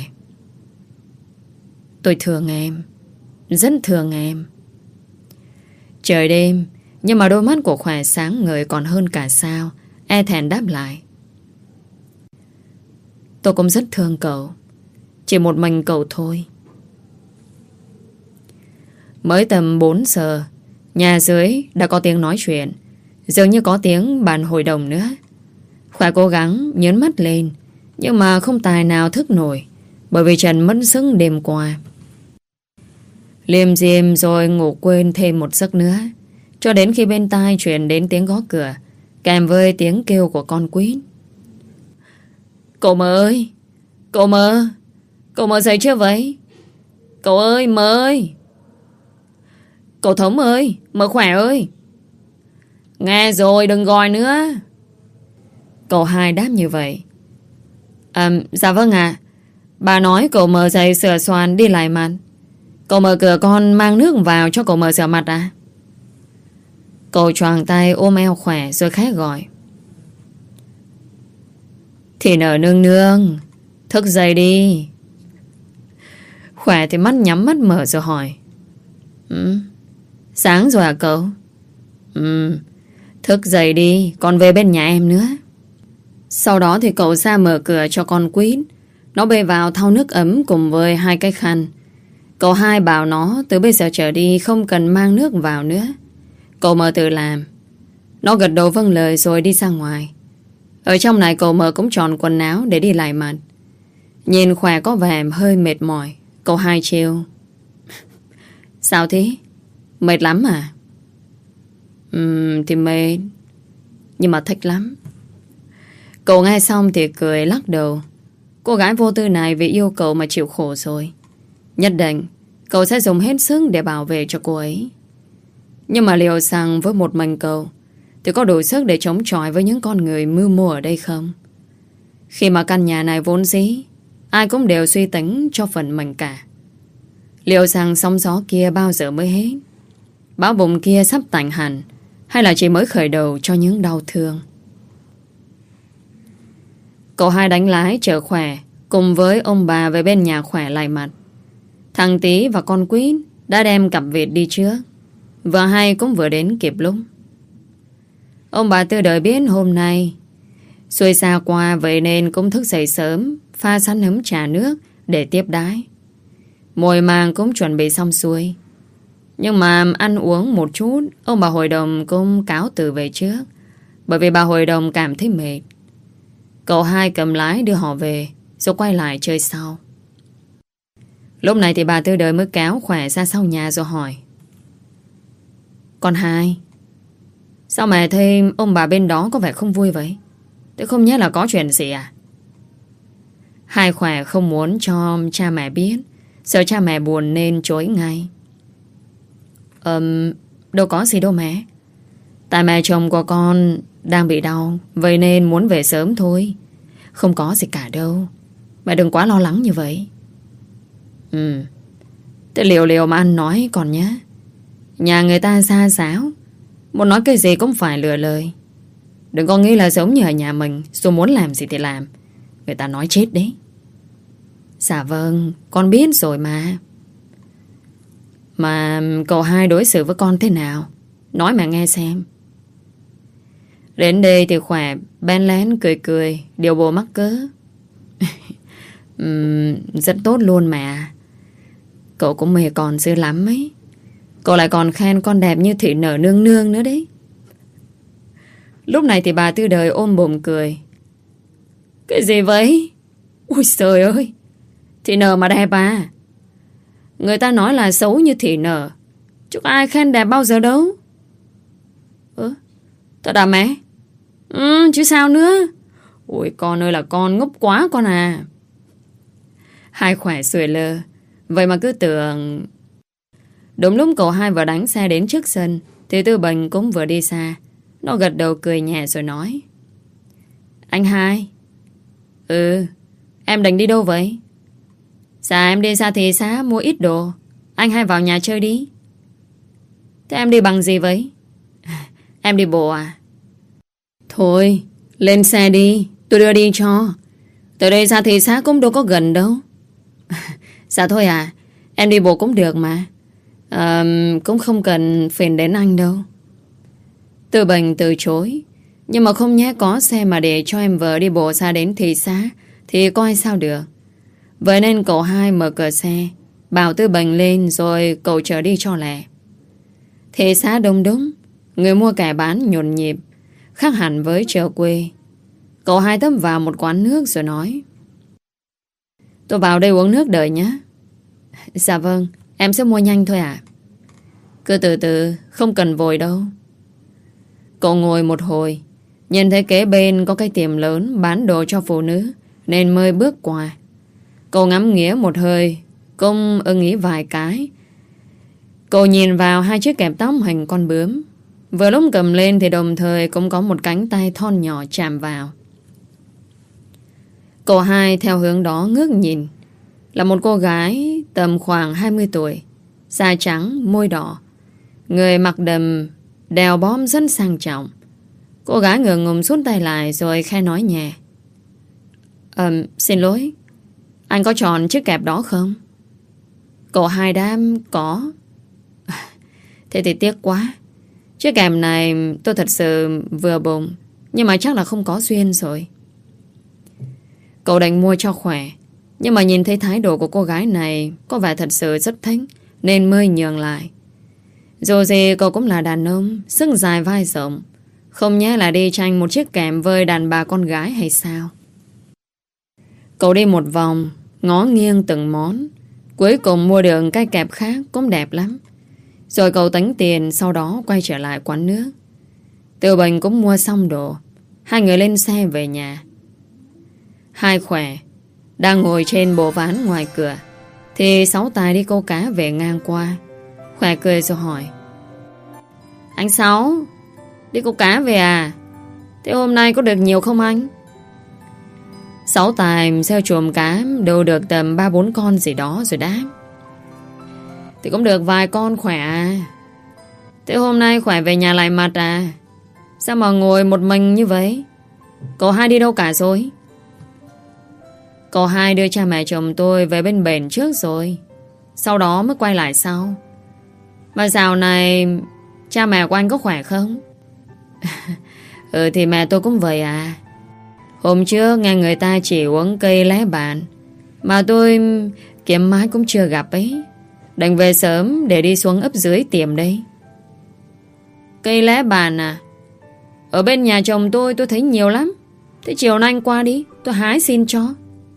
tôi thương em, rất thương em. Trời đêm, nhưng mà đôi mắt của Khỏe sáng ngời còn hơn cả sao. E thẹn đáp lại: tôi cũng rất thương cậu, chỉ một mình cậu thôi. Mới tầm 4 giờ, nhà dưới đã có tiếng nói chuyện, dường như có tiếng bàn hội đồng nữa. Khỏe cố gắng nhớn mắt lên, nhưng mà không tài nào thức nổi, bởi vì Trần mất sức đêm qua. Liêm diêm rồi ngủ quên thêm một giấc nữa, cho đến khi bên tai truyền đến tiếng gõ cửa, kèm với tiếng kêu của con quýt. Cậu Mơ ơi! Cậu Mơ! Cậu Mơ dậy chưa vậy? Cậu ơi, Mơ ơi! Cậu Thống ơi! Mơ Khỏe ơi! Nghe rồi, đừng gọi nữa. Cậu Hai đáp như vậy. Dạ vâng ạ. Bà nói cậu Mơ dậy sửa soàn đi lại mặt. Cậu mở cửa con mang nước vào cho cậu Mơ rửa mặt à? Cậu choàng tay ôm eo Khỏe rồi khẽ gọi: thì nở nương nương, thức dậy đi. Khỏe thì mắt nhắm mắt mở rồi hỏi: sáng rồi à cậu? Thức dậy đi, con về bên nhà em nữa. Sau đó thì cậu ra mở cửa cho con quýt. Nó bê vào thau nước ấm cùng với 2 cái khăn. Cậu Hai bảo nó từ bây giờ trở đi không cần mang nước vào nữa, cậu Mơ tự làm. Nó gật đầu vâng lời rồi đi ra ngoài. Ở trong này cậu Mơ cũng chọn quần áo để đi lại mặt. Nhìn Khỏe có vẻ hơi mệt mỏi, cậu Hai trêu: sao thế? Mệt lắm à? Thì mệt, nhưng mà thích lắm. Cậu nghe xong thì cười lắc đầu. Cô gái vô tư này vì yêu cậu mà chịu khổ rồi. Nhất định cậu sẽ dùng hết sức để bảo vệ cho cô ấy. Nhưng mà liệu rằng với một mình cậu thì có đủ sức để chống chọi với những con người mưu mô ở đây không? Khi mà căn nhà này vốn dĩ ai cũng đều suy tính cho phần mình cả. Liệu rằng sóng gió kia bao giờ mới hết? Bão bùng kia sắp tạnh hẳn, hay là chỉ mới khởi đầu cho những đau thương? Cậu Hai đánh lái chở Khỏe cùng với ông bà về bên nhà Khỏe lại mặt. Thằng Tí và con Quýt đã đem cặp vịt đi trước, và hai cũng vừa đến kịp lúc. Ông bà Tư đợi biết hôm nay xuôi xa qua, vậy nên cũng thức dậy sớm, pha sẵn hấm trà nước để tiếp đái. Mồi màng cũng chuẩn bị xong xuôi. Nhưng mà ăn uống một chút, ông bà hội đồng cũng cáo từ về trước, bởi vì bà hội đồng cảm thấy mệt. Cậu Hai cầm lái đưa họ về, rồi quay lại chơi sau. Lúc này thì bà Tư đời mới kéo Khỏe ra sau nhà rồi hỏi: con Hai, sao mẹ thấy ông bà bên đó có vẻ không vui vậy? Thế không nhớ là có chuyện gì à? Hai Khỏe không muốn cho cha mẹ biết, sợ cha mẹ buồn nên chối ngay. Đâu có gì đâu mẹ. Tại mẹ chồng của con đang bị đau, vậy nên muốn về sớm thôi. Không có gì cả đâu. Mẹ đừng quá lo lắng như vậy. Thế liều mà ăn nói còn nhá. Nhà người ta xa xáo, muốn nói cái gì cũng phải lựa lời. Đừng có nghĩ là giống như ở nhà mình, rồi muốn làm gì thì làm. Người ta nói chết đấy. Dạ vâng, con biết rồi mà. Mà cậu Hai đối xử với con thế nào? Nói mẹ nghe xem. Đến đây thì Khỏe bén lén cười điều bộ mắc cớ. Rất tốt luôn mẹ. Cậu cũng mê con dữ lắm ấy. Cậu lại còn khen con đẹp như thị nở nương nương nữa đấy. Lúc này thì bà Tư đời ôm bụng cười. Cái gì vậy? Ui trời ơi, thị nở mà đẹp à? Người ta nói là xấu như thị nở, chứ có ai khen đẹp bao giờ đâu. Thật à mẹ? Chứ sao nữa. Ôi con ơi là con ngốc quá con à. Hai Khỏe sủi lơ. Vậy mà cứ tưởng. Đúng lúc cậu Hai vừa đánh xe đến trước sân thì Tư Bình cũng vừa đi xa. Nó gật đầu cười nhẹ rồi nói: Anh Hai. Em định đi đâu vậy? Dạ em đi ra thị xã mua ít đồ. Anh Hai vào nhà chơi đi. Thế em đi bằng gì vậy? Em đi bộ à? Thôi lên xe đi, tôi đưa đi cho. Từ đây ra thị xã cũng đâu có gần đâu. Dạ thôi à, em đi bộ cũng được mà. Cũng không cần phiền đến anh đâu. Tư Bình từ chối. Nhưng mà không nhé có xe mà để cho em vợ đi bộ xa đến thị xã thì coi sao được. Vậy nên cậu Hai mở cửa xe, bảo Tư Bình lên rồi cậu chở đi cho lẹ. Thị xã đông đúc, người mua kẻ bán nhộn nhịp, khác hẳn với chợ quê. Cậu Hai tấp vào một quán nước rồi nói: Tôi vào đây uống nước đợi nhé. Dạ vâng, em sẽ mua nhanh thôi ạ. Cứ từ từ, không cần vội đâu. Cậu ngồi một hồi, nhìn thấy kế bên có cái tiệm lớn bán đồ cho phụ nữ nên mới bước qua. Cậu ngắm nghía một hơi, cũng ưng ý vài cái. Cậu nhìn vào hai chiếc kẹp tóc hình con bướm. Vừa lúc cầm lên thì đồng thời cũng có một cánh tay thon nhỏ chạm vào. Cậu Hai theo hướng đó ngước nhìn. Là một cô gái tầm khoảng 20 tuổi, da trắng, môi đỏ, người mặc đầm, đeo bóm rất sang trọng. Cô gái ngượng ngùng rút tay lại rồi khẽ nói nhẹ: Xin lỗi, anh có chọn chiếc kẹp đó không? Cậu Hai đáp: Có. Thế thì tiếc quá. Chiếc kẹp này tôi thật sự vừa bụng, nhưng mà chắc là không có duyên rồi. Cậu định mua cho khỏe, nhưng mà nhìn thấy thái độ của cô gái này có vẻ thật sự rất thích nên mới nhường lại. Dù gì cậu cũng là đàn ông, sức dài vai rộng, không nhẽ là đi tranh một chiếc kẹp với đàn bà con gái hay sao? Cậu đi một vòng, ngó nghiêng từng món, cuối cùng mua được cái kẹp khác cũng đẹp lắm. Rồi cậu tính tiền, sau đó quay trở lại quán nước. Tư Bình cũng mua xong đồ, hai người lên xe về nhà. Hai Khỏe đang ngồi trên bộ ván ngoài cửa thì Sáu Tài đi câu cá về ngang qua. Khỏe cười rồi hỏi: Anh Sáu, đi câu cá về à? Thế hôm nay có được nhiều không anh? Sáu Tài gieo chuồng cá đâu được tầm 3-4 con gì đó rồi đáp: Thì cũng được vài con Khỏe à. Thế hôm nay Khỏe về nhà lại mặt à? Sao mà ngồi một mình như vậy? Cậu Hai đi đâu cả rồi? Cậu Hai đưa cha mẹ chồng tôi về bên bển trước rồi, sau đó mới quay lại sau. Mà dạo này cha mẹ của anh có khỏe không? Thì mẹ tôi cũng vậy à. Hôm trước nghe người ta chỉ uống cây lá bàn, mà tôi kiếm mãi cũng chưa gặp ấy. Đành về sớm để đi xuống ấp dưới tiệm đây. Cây lá bàn à? Ở bên nhà chồng tôi thấy nhiều lắm. Thế chiều nay anh qua đi, tôi hái xin cho.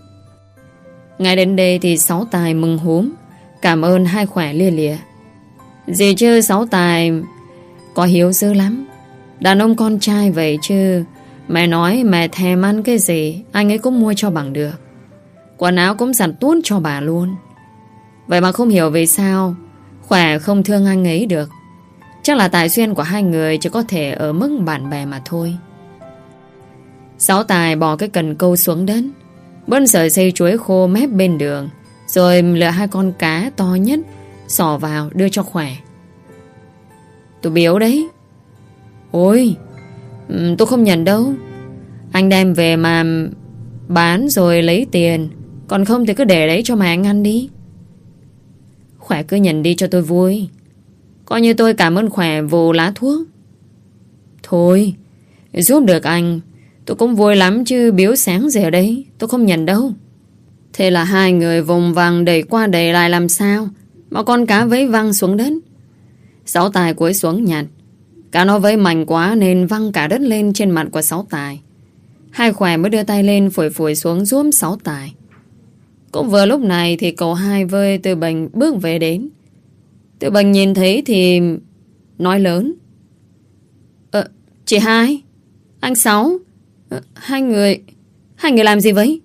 Ngay đến đây thì Sáu Tài mừng húm, cảm ơn Hai Khỏe lia lịa. Gì chứ Sáu Tài có hiếu dữ lắm. Đàn ông con trai vậy chứ. Mẹ nói mẹ thèm ăn cái gì anh ấy cũng mua cho bằng được. Quần áo cũng giặt tuốt cho bà luôn. Vậy mà không hiểu vì sao Khỏe không thương anh ấy được. Chắc là tài duyên của hai người chỉ có thể ở mức bạn bè mà thôi. Sáu Tài bỏ cái cần câu xuống đất, bớt sợi dây chuối khô mép bên đường, rồi lựa hai con cá to nhất xỏ vào đưa cho Khỏe. Tôi biếu đấy. Ôi, tôi không nhận đâu. Anh đem về mà bán rồi lấy tiền, còn không thì cứ để đấy cho mà anh ăn đi. Khỏe cứ nhận đi cho tôi vui. Coi như tôi cảm ơn Khỏe vụ lá thuốc. Thôi, giúp được anh tôi cũng vui lắm, chứ biếu sáng gì ở đấy tôi không nhận đâu. Thế là hai người vùng vằng đẩy qua đẩy lại làm sao mà con cá vấy văng xuống đất. Sáu Tài cúi xuống nhặt. Cá nó vấy mạnh quá nên văng cả đất lên trên mặt của Sáu Tài. Hai Khỏe mới đưa tay lên phủi phủi xuống giúp Sáu Tài. Cũng vừa lúc này thì cậu hai với Tư Bình bước về đến. Tư Bình nhìn thấy thì nói lớn: Chị hai, anh Sáu, hai người làm gì vậy?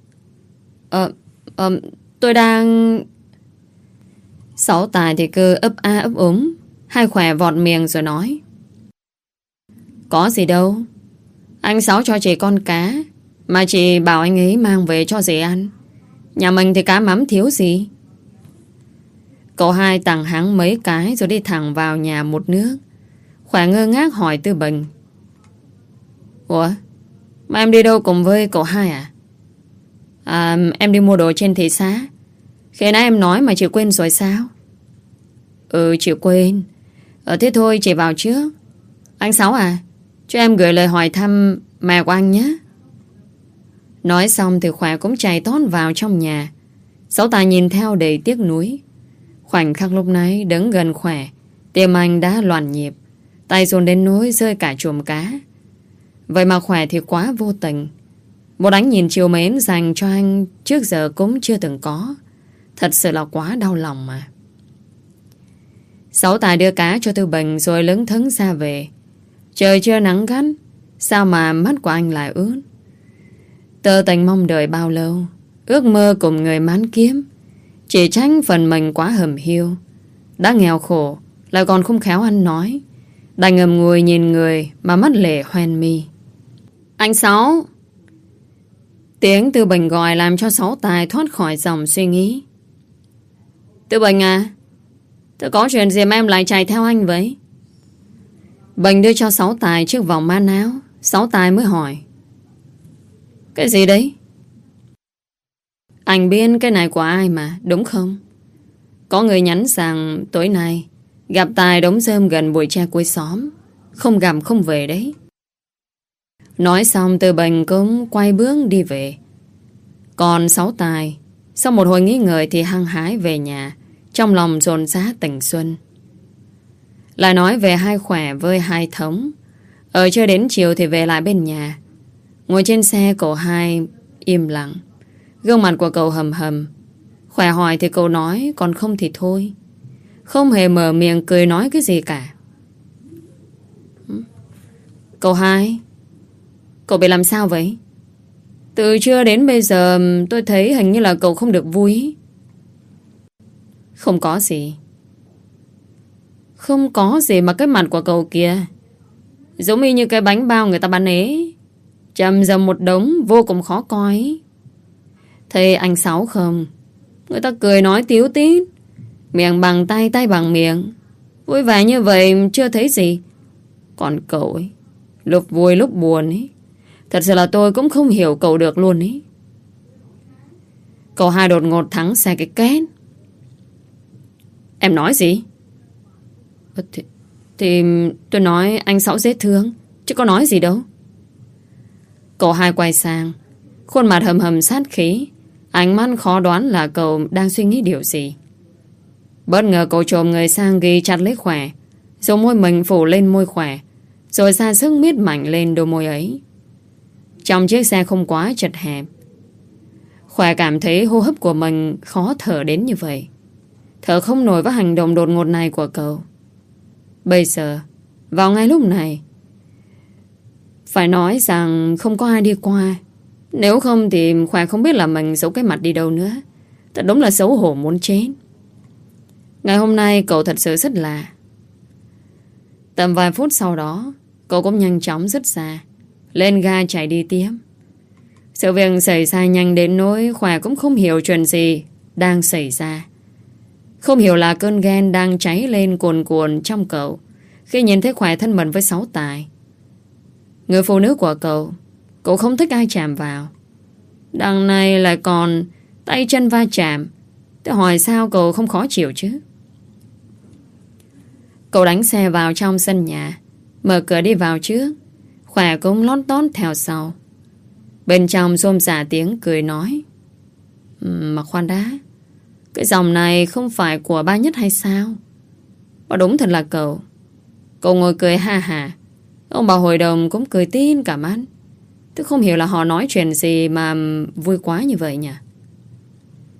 Tôi đang... Sáu Tài thì cứ ấp a ấp úng. Hai khỏe vọt miệng rồi nói: Có gì đâu, anh Sáu cho chị con cá mà chị bảo anh ấy mang về cho dì ăn. Nhà mình thì cá mắm thiếu gì. Cậu hai tặng hắn mấy cái rồi đi thẳng vào nhà một nước. Khỏe ngơ ngác hỏi Tư Bình: Ủa, mà em đi đâu cùng với cậu hai à? Em đi mua đồ trên thị xã. Khi nãy em nói mà chị quên rồi sao? Chị quên. Thế thôi chị vào trước. Anh Sáu à, cho em gửi lời hỏi thăm mẹ của anh nhé. Nói xong thì Khỏe cũng chạy tót vào trong nhà. Sáu Tài nhìn theo đầy tiếc nuối. Khoảnh khắc lúc nãy đứng gần Khỏe, tim anh đã loạn nhịp, tay dồn đến nỗi rơi cả chùm cá. Vậy mà Khỏe thì quá vô tình. Một ánh nhìn trìu mến dành cho anh trước giờ cũng chưa từng có. Thật sự là quá đau lòng mà. Sáu Tài đưa cá cho Tư Bình rồi lững thững ra về. Trời chưa nắng gắt, sao mà mắt của anh lại ướt. Tơ tình mong đợi bao lâu, ước mơ cùng người mán kiếm, chỉ tránh phần mình quá hầm hiu. Đã nghèo khổ lại còn không khéo ăn nói, đành ngầm ngùi nhìn người mà mắt lệ hoen mi. Anh Sáu! Tiếng Tư Bình gọi làm cho Sáu Tài thoát khỏi dòng suy nghĩ. Tư Bình à, tôi có chuyện gì mà em lại chạy theo anh vậy? Bình đưa cho Sáu Tài chiếc vòng man áo. Sáu Tài mới hỏi: Cái gì đấy? Anh biết cái này của ai mà, đúng không? Có người nhắn rằng tối nay gặp Tài đống rơm gần bụi tre cuối xóm, không gặp không về đấy. Nói xong Tư Bình cũng quay bước đi về. Còn Sáu Tài sau một hồi nghĩ ngợi thì hăng hái về nhà, trong lòng dồn dã tình xuân. Lại nói về hai Khỏe với hai Thống. Ở chơi đến chiều thì về lại bên nhà. Ngồi trên xe cậu hai im lặng. Gương mặt của cậu hầm hầm. Khỏe hỏi thì cậu nói, còn không thì thôi. Không hề mở miệng cười nói cái gì cả. Cậu hai, cậu bị làm sao vậy? Từ trưa đến bây giờ tôi thấy hình như là cậu không được vui. Không có gì. Không có gì mà cái mặt của cậu kìa, giống y như cái bánh bao người ta bán ế, chầm dầm một đống vô cùng khó coi. Thấy anh Sáu không? Người ta cười nói tíu tít, miệng bằng tay, tay bằng miệng, vui vẻ như vậy chưa thấy gì. Còn cậu ấy, lúc vui lúc buồn ấy, thật sự là tôi cũng không hiểu cậu được luôn ấy. Cậu hai đột ngột thắng xe cái két. Em nói gì? Thì tôi nói anh Sáu dễ thương, chứ có nói gì đâu. Cậu hai quay sang, khuôn mặt hầm hầm sát khí, ánh mắt khó đoán là cậu đang suy nghĩ điều gì. Bất ngờ cậu trồm người sang ghi chặt lấy Khỏe, dùng môi mình phủ lên môi Khỏe, rồi ra sức miết mạnh lên đôi môi ấy. Trong chiếc xe không quá chật hẹp, Khỏe cảm thấy hô hấp của mình khó thở đến như vậy. Thở không nổi với hành động đột ngột này của cậu. Bây giờ, vào ngay lúc này, phải nói rằng không có ai đi qua. Nếu không thì Khỏe không biết là mình giấu cái mặt đi đâu nữa. Thật đúng là xấu hổ muốn chết. Ngày hôm nay cậu thật sự rất lạ. Tầm vài phút sau đó, cậu cũng nhanh chóng dứt ra, lên ga chạy đi tiếp. Sự việc xảy ra nhanh đến nỗi Khỏe cũng không hiểu chuyện gì đang xảy ra. Không hiểu là cơn ghen đang cháy lên cuồn cuộn trong cậu khi nhìn thấy Khỏe thân mật với Sáu Tài. Người phụ nữ của cậu không thích ai chạm vào. Đằng này lại còn tay chân va chạm. Thế hỏi sao cậu không khó chịu chứ? Cậu đánh xe vào trong sân nhà, mở cửa đi vào trước. Khỏe cũng lót tót theo sau. Bên trong xôm xả tiếng cười nói: Mà khoan đã, cái dòng này không phải của ba Nhất hay sao? Và đúng thật là cậu. Cậu ngồi cười ha hả. Ông bà hội đồng cũng cười tin cả mắt. Tôi không hiểu là họ nói chuyện gì mà vui quá như vậy nhỉ?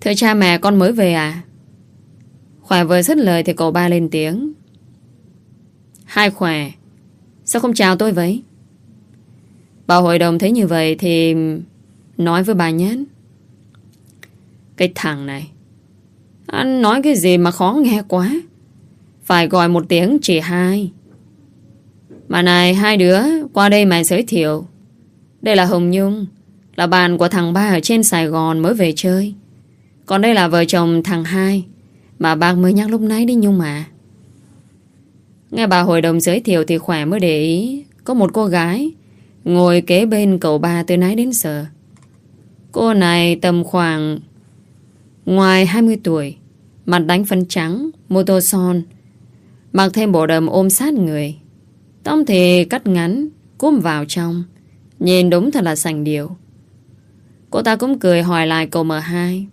Thưa cha mẹ, con mới về à? Khỏe vừa dứt lời thì cậu ba lên tiếng. Hai Khỏe, sao không chào tôi vậy? Bà hội đồng thấy như vậy thì nói với bà Nhất. Cái thằng này, anh nói cái gì mà khó nghe quá. Phải gọi một tiếng chị hai. Mà này, hai đứa qua đây mà giới thiệu. Đây là Hồng Nhung, là bạn của thằng ba ở trên Sài Gòn mới về chơi. Còn đây là vợ chồng thằng hai mà bác mới nhắc lúc nãy đi Nhung mà. Nghe bà hội đồng giới thiệu thì Khỏe mới để ý có một cô gái ngồi kế bên cậu ba từ nãy đến giờ. Cô này tầm khoảng ngoài 20 tuổi, mặt đánh phấn trắng, môi tô son, mặc thêm bộ đầm ôm sát người. Tóc thì cắt ngắn, cúm vào trong, nhìn đúng thật là sành điệu. Cô ta cũng cười hỏi lại cậu M2.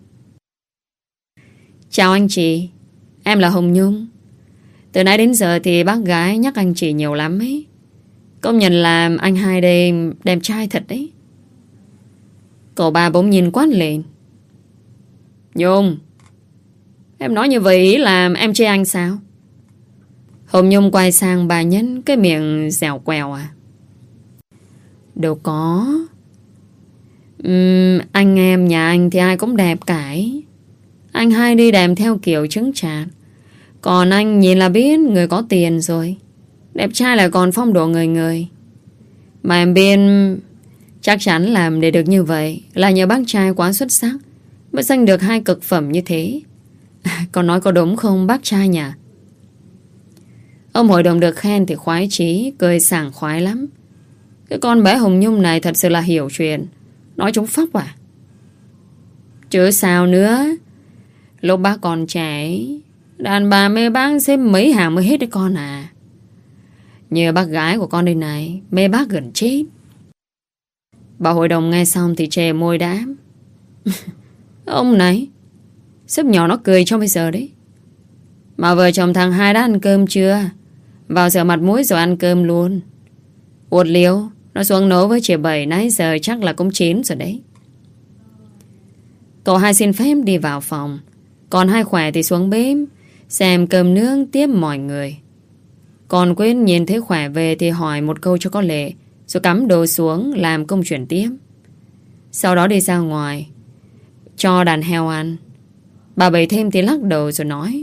Chào anh chị, em là Hồng Nhung. Từ nãy đến giờ thì bác gái nhắc anh chị nhiều lắm ấy. Công nhận là anh hai đây đẹp trai thật đấy. Cậu ba bỗng nhìn quát lên. Nhung, em nói như vậy là em chê anh sao? Hồng Nhung quay sang bà Nhân, cái miệng dẻo quèo à. Đâu có. Anh em nhà anh thì ai cũng đẹp cả ấy. Anh hai đi đèm theo kiểu trứng chạc. Còn anh nhìn là biết người có tiền rồi. Đẹp trai là còn phong độ người người. Mà em biết chắc chắn làm để được như vậy là nhờ bác trai quá xuất sắc mới giành được hai cực phẩm như thế. Còn nói có đúng không bác trai nhỉ? Ông hội đồng được khen thì khoái chí, cười sảng khoái lắm. Cái con bé Hồng Nhung này thật sự là hiểu chuyện. Nói chúng phóc à? Chứ sao nữa. Lúc bác còn trẻ, đàn bà mê bác xếp mấy hàng mới hết đấy con à. Như bác gái của con đây này, mê bác gần chết. Bà hội đồng nghe xong thì chè môi đám. Ông này, sếp nhỏ nó cười cho bây giờ đấy. Mà vợ chồng thằng hai đã ăn cơm chưa? Vào rửa mặt mũi rồi ăn cơm luôn. Uột liêu, nó xuống nấu với chị Bảy nãy giờ chắc là cũng chín rồi đấy. Cậu hai xin phép đi vào phòng. Còn hai Khỏe thì xuống bếp xem cơm nướng tiếp mọi người. Còn Quyên nhìn thấy Khỏe về thì hỏi một câu cho có lệ, rồi cắm đồ xuống làm công chuyện tiếp. Sau đó đi ra ngoài cho đàn heo ăn. Bà Bảy thêm thì lắc đầu rồi nói.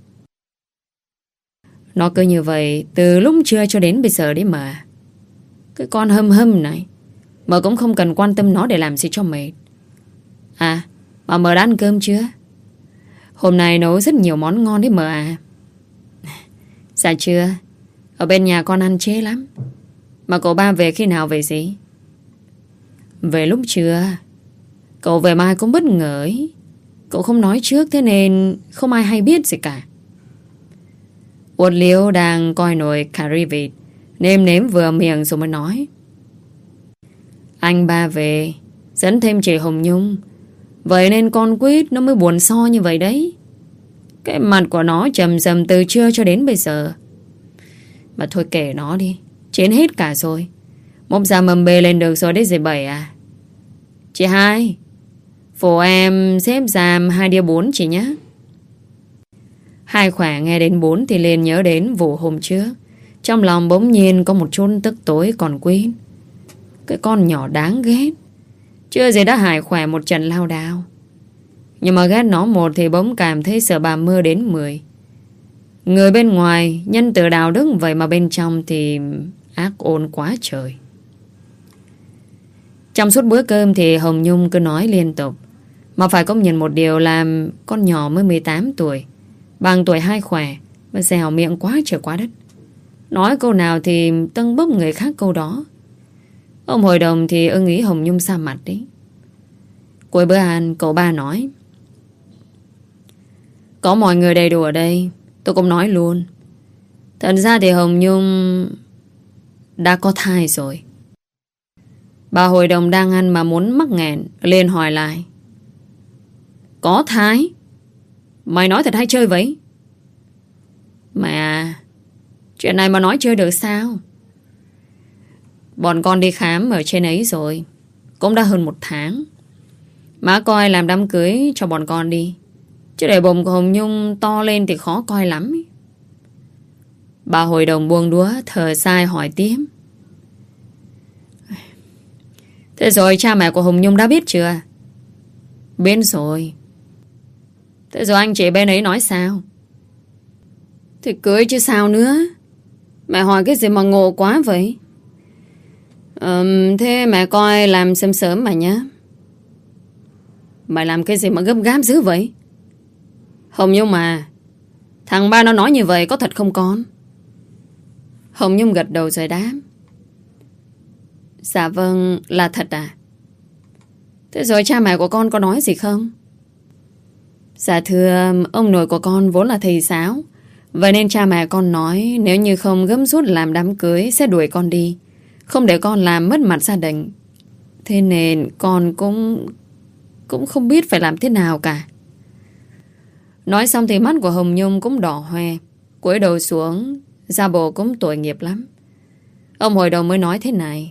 Nó cứ như vậy từ lúc trưa cho đến bây giờ đấy mà. Cái con hâm hâm này mà cũng không cần quan tâm nó để làm gì cho mệt. À, mà mờ đã ăn cơm chưa? Hôm nay nấu rất nhiều món ngon đấy mờ à. Dạ chưa. Ở bên nhà con ăn chế lắm. Mà cậu ba về khi nào về gì? Về lúc trưa. Cậu về mai cũng bất ngờ ấy. Cậu không nói trước thế nên không ai hay biết gì cả. Uột liêu đang coi nồi cà ri vịt, nêm nếm vừa miệng rồi mới nói. Anh ba về dẫn thêm chị Hồng Nhung, vậy nên con Quýt nó mới buồn so như vậy đấy. Cái mặt của nó trầm trầm từ trưa cho đến bây giờ. Mà thôi kể nó đi, chiến hết cả rồi. Mốc ra mầm bê lên được rồi đấy dì Bảy à. Chị hai, phụ em xếp giam 2 đĩa 4 chị nhé. Hai Khỏe nghe đến 4 thì liền nhớ đến vụ hôm trước. Trong lòng bỗng nhiên có một chút tức tối còn Quyên. Cái con nhỏ đáng ghét. Chưa gì đã hại Khỏe một trận lao đao. Nhưng mà ghét nó một thì bỗng cảm thấy sợ bà mơ đến 10. Người bên ngoài nhân từ đạo đức vậy mà bên trong thì ác ôn quá trời. Trong suốt bữa cơm thì Hồng Nhung cứ nói liên tục. Mà phải công nhận một điều là con nhỏ mới 18 tuổi, bằng tuổi hai Khỏe, mà dẻo miệng quá trời quá đất. Nói câu nào thì tâng bốc người khác câu đó. Ông hội đồng thì ưng ý Hồng Nhung xa mặt đấy. Cuối bữa ăn cậu ba nói. Có mọi người đầy đủ ở đây, tôi cũng nói luôn. Thật ra thì Hồng Nhung đã có thai rồi. Bà hội đồng đang ăn mà muốn mắc nghẹn, liền hỏi lại. Có thai? Mày nói thật hay chơi vậy? Mà chuyện này mà nói chơi được sao? Bọn con đi khám ở trên ấy rồi, cũng đã hơn 1 tháng. Má coi làm đám cưới cho bọn con đi. Chứ để bụng của Hồng Nhung to lên thì khó coi lắm. Bà hội đồng buông đũa thở dài hỏi tiếp. Thế rồi cha mẹ của Hồng Nhung đã biết chưa? Biết rồi. Thế rồi anh chị bên ấy nói sao? Thì cưới chứ sao nữa. Mẹ hỏi cái gì mà ngộ quá vậy? Thế mẹ coi làm sớm sớm mà nhá. Mày làm cái gì mà gấp gáp dữ vậy? Hồng Nhung mà, thằng ba nó nói như vậy có thật không con? Hồng Nhung gật đầu rồi đáp. Dạ vâng, là thật à? Thế rồi cha mẹ của con có nói gì không? Dạ thưa, ông nội của con vốn là thầy giáo. Vậy nên cha mẹ con nói nếu như không gấp rút làm đám cưới sẽ đuổi con đi, không để con làm mất mặt gia đình. Thế nên con cũng không biết phải làm thế nào cả. Nói xong thì mắt của Hồng Nhung cũng đỏ hoe, cúi đầu xuống, ra bộ cũng tội nghiệp lắm. Ông hội đồng mới nói thế này.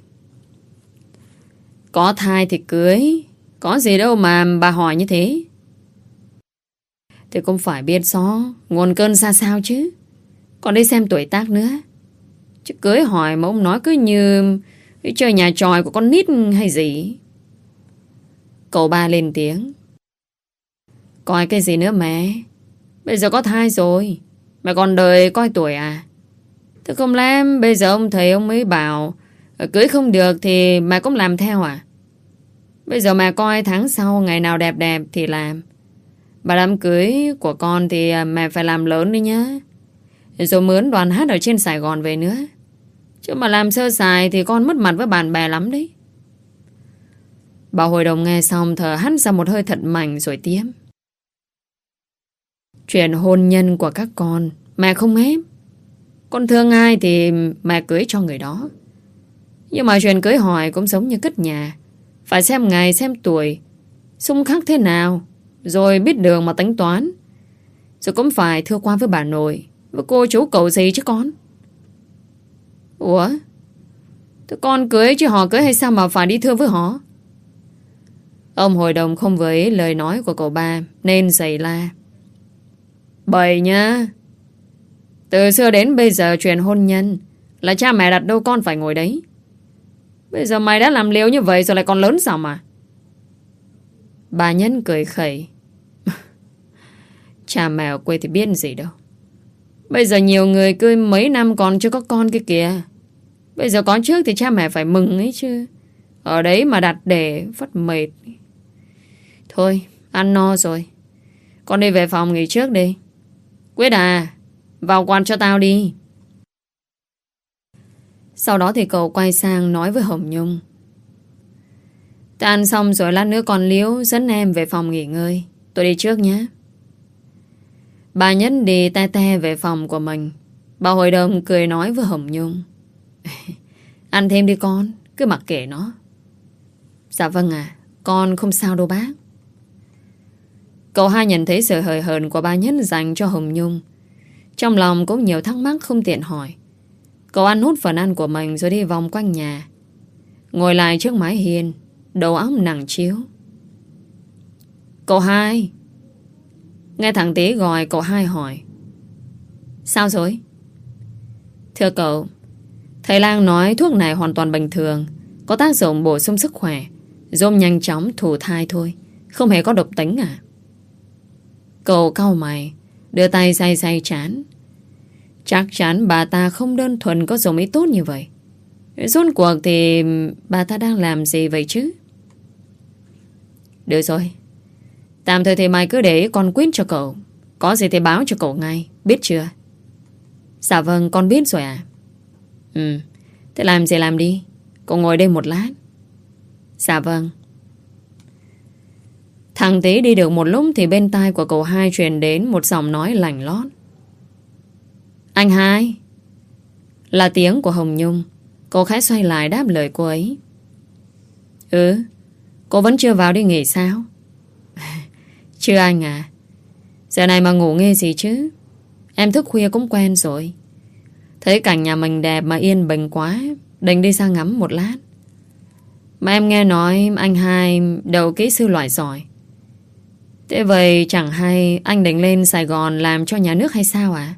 Có thai thì cưới, có gì đâu mà bà hỏi như thế. Thì cũng phải biết rõ nguồn cơn ra sao chứ. Còn đi xem tuổi tác nữa. Chứ cưới hỏi mà ông nói cứ như chơi nhà tròi của con nít hay gì. Cậu ba lên tiếng. Coi cái gì nữa mẹ? Bây giờ có thai rồi, mẹ còn đợi coi tuổi à? Thế không lẽ bây giờ ông thầy ông mới bảo cưới không được thì mẹ cũng làm theo à? Bây giờ mẹ coi tháng sau ngày nào đẹp đẹp thì làm. Bà đám cưới của con thì mẹ phải làm lớn đi nhá. Rồi mướn đoàn hát ở trên Sài Gòn về nữa. Chứ mà làm sơ sài thì con mất mặt với bạn bè lắm đấy. Bà hội đồng nghe xong thở hắt ra một hơi thật mạnh rồi tiếp. Chuyện hôn nhân của các con mẹ không ép. Con thương ai thì mẹ cưới cho người đó. Nhưng mà chuyện cưới hỏi cũng giống như cất nhà. Phải xem ngày xem tuổi, xung khắc thế nào, rồi biết đường mà tính toán. Rồi cũng phải thưa qua với bà nội, với cô chú cậu gì chứ con. Ủa? Thế con cưới chứ họ cưới hay sao mà phải đi thưa với họ? Ông hội đồng không với lời nói của cậu ba nên giày la. Bậy nhá. Từ xưa đến bây giờ chuyện hôn nhân là cha mẹ đặt đâu con phải ngồi đấy. Bây giờ mày đã làm liều như vậy rồi lại còn lớn sao mà? Bà Nhân cười khẩy. Cha mẹ ở quê thì biết gì đâu. Bây giờ nhiều người cưới mấy năm còn chưa có con kia kìa. Bây giờ có trước thì cha mẹ phải mừng ấy chứ. Ở đấy mà đặt để phát mệt. Thôi, ăn no rồi. Con đi về phòng nghỉ trước đi. Quyết à, vào quán cho tao đi. Sau đó thì cậu quay sang nói với Hồng Nhung. Ta ăn xong rồi lát nữa con Liễu dẫn em về phòng nghỉ ngơi. Tôi đi trước nhé. Bà Nhất đi te te về phòng của mình. Bà hội đồng cười nói với Hồng Nhung. Ăn thêm đi con, cứ mặc kệ nó. Dạ vâng ạ, con không sao đâu bác. Cậu hai nhận thấy sự hời hợt của bà Nhất dành cho Hồng Nhung. Trong lòng cũng nhiều thắc mắc không tiện hỏi. Cậu ăn hút phần ăn của mình rồi đi vòng quanh nhà. Ngồi lại trước mái hiên, đầu óc nặng chiếu. Cậu hai. Nghe thằng Tí gọi, cậu hai hỏi. Sao rồi? Thưa cậu, thầy lang nói thuốc này hoàn toàn bình thường, có tác dụng bổ sung sức khỏe, giúp nhanh chóng thụ thai thôi, không hề có độc tính à? Cậu cau mày, đưa tay day day trán. Chắc chắn bà ta không đơn thuần có dùng ý tốt như vậy. Rốt cuộc thì bà ta đang làm gì vậy chứ? Được rồi, tạm thời thì mày cứ để con Quyết cho cậu. Có gì thì báo cho cậu ngay, biết chưa? Dạ vâng, con biết rồi à? Thế làm gì làm đi. Cậu ngồi đây một lát. Dạ vâng. Thằng Tí đi được một lúc thì bên tai của cậu hai truyền đến một giọng nói lành lót. Anh hai. Là tiếng của Hồng Nhung. Cô khẽ xoay lại đáp lời cô ấy. Cô vẫn chưa vào đi nghỉ sao? Chưa anh à. Giờ này mà ngủ nghe gì chứ. Em thức khuya cũng quen rồi. Thấy cảnh nhà mình đẹp mà yên bình quá, định đi ra ngắm một lát. Mà em nghe nói anh hai đầu kỹ sư loại giỏi. Thế vậy chẳng hay anh định lên Sài Gòn làm cho nhà nước hay sao à?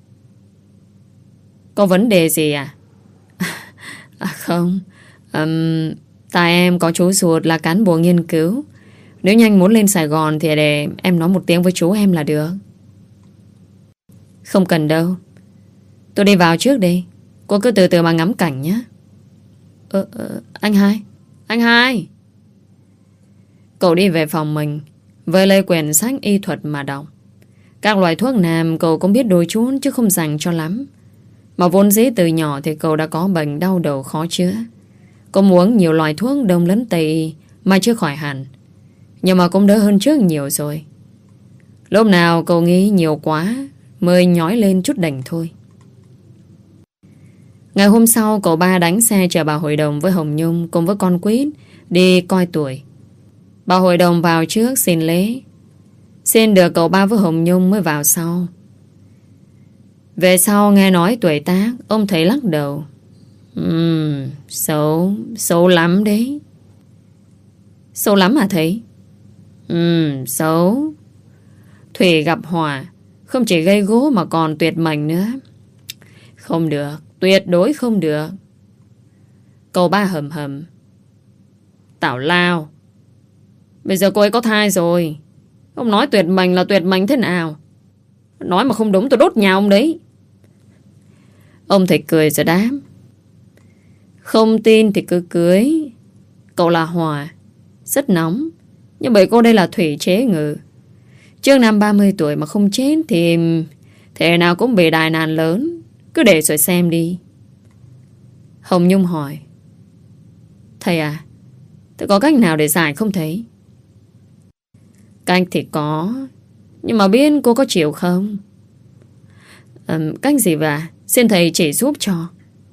Có vấn đề gì à? Không. Tại em có chú ruột là cán bộ nghiên cứu. Nếu như anh muốn lên Sài Gòn thì để em nói một tiếng với chú em là được. Không cần đâu. Tôi đi vào trước đi. Cô cứ từ từ mà ngắm cảnh nhé. Anh hai. Anh hai. Cậu đi về phòng mình, với lấy quyển sách y thuật mà đọc. Các loại thuốc nam cậu cũng biết đôi chút chứ không dành cho lắm. Mà vốn dĩ từ nhỏ thì cậu đã có bệnh đau đầu khó chữa. Cậu uống nhiều loại thuốc đông lẫn tây mà chưa khỏi hẳn. Nhưng mà cũng đỡ hơn trước nhiều rồi. Lúc nào cậu nghĩ nhiều quá mới nhói lên chút đành thôi. Ngày hôm sau cậu ba đánh xe chở bà hội đồng với Hồng Nhung cùng với con Quýt đi coi tuổi. Bà hội đồng vào trước xin lễ. Xin được cậu ba với Hồng Nhung mới vào sau. Về sau nghe nói tuổi tác, ông thấy lắc đầu. Xấu lắm đấy. Xấu lắm hả thầy? Xấu. Thủy gặp hỏa, không chỉ gây gỗ mà còn tuyệt mệnh nữa. Không được, tuyệt đối không được. Cậu ba hầm hầm. Tào lao. Bây giờ cô ấy có thai rồi. Ông nói tuyệt mệnh là tuyệt mệnh thế nào? Nói mà không đúng tôi đốt nhà ông đấy. Ông thầy cười rồi đáp. Không tin thì cứ cưới. Cậu là hỏa, rất nóng. Nhưng bởi cô đây là thủy chế ngự. Trước năm 30 tuổi mà không chết thì thể nào cũng bị đại nạn lớn. Cứ để rồi xem đi. Hồng Nhung hỏi. Thầy à, tôi có cách nào để giải không thầy? Cách thì có, nhưng mà biết cô có chịu không? Cách gì vậy? Xin thầy chỉ giúp cho.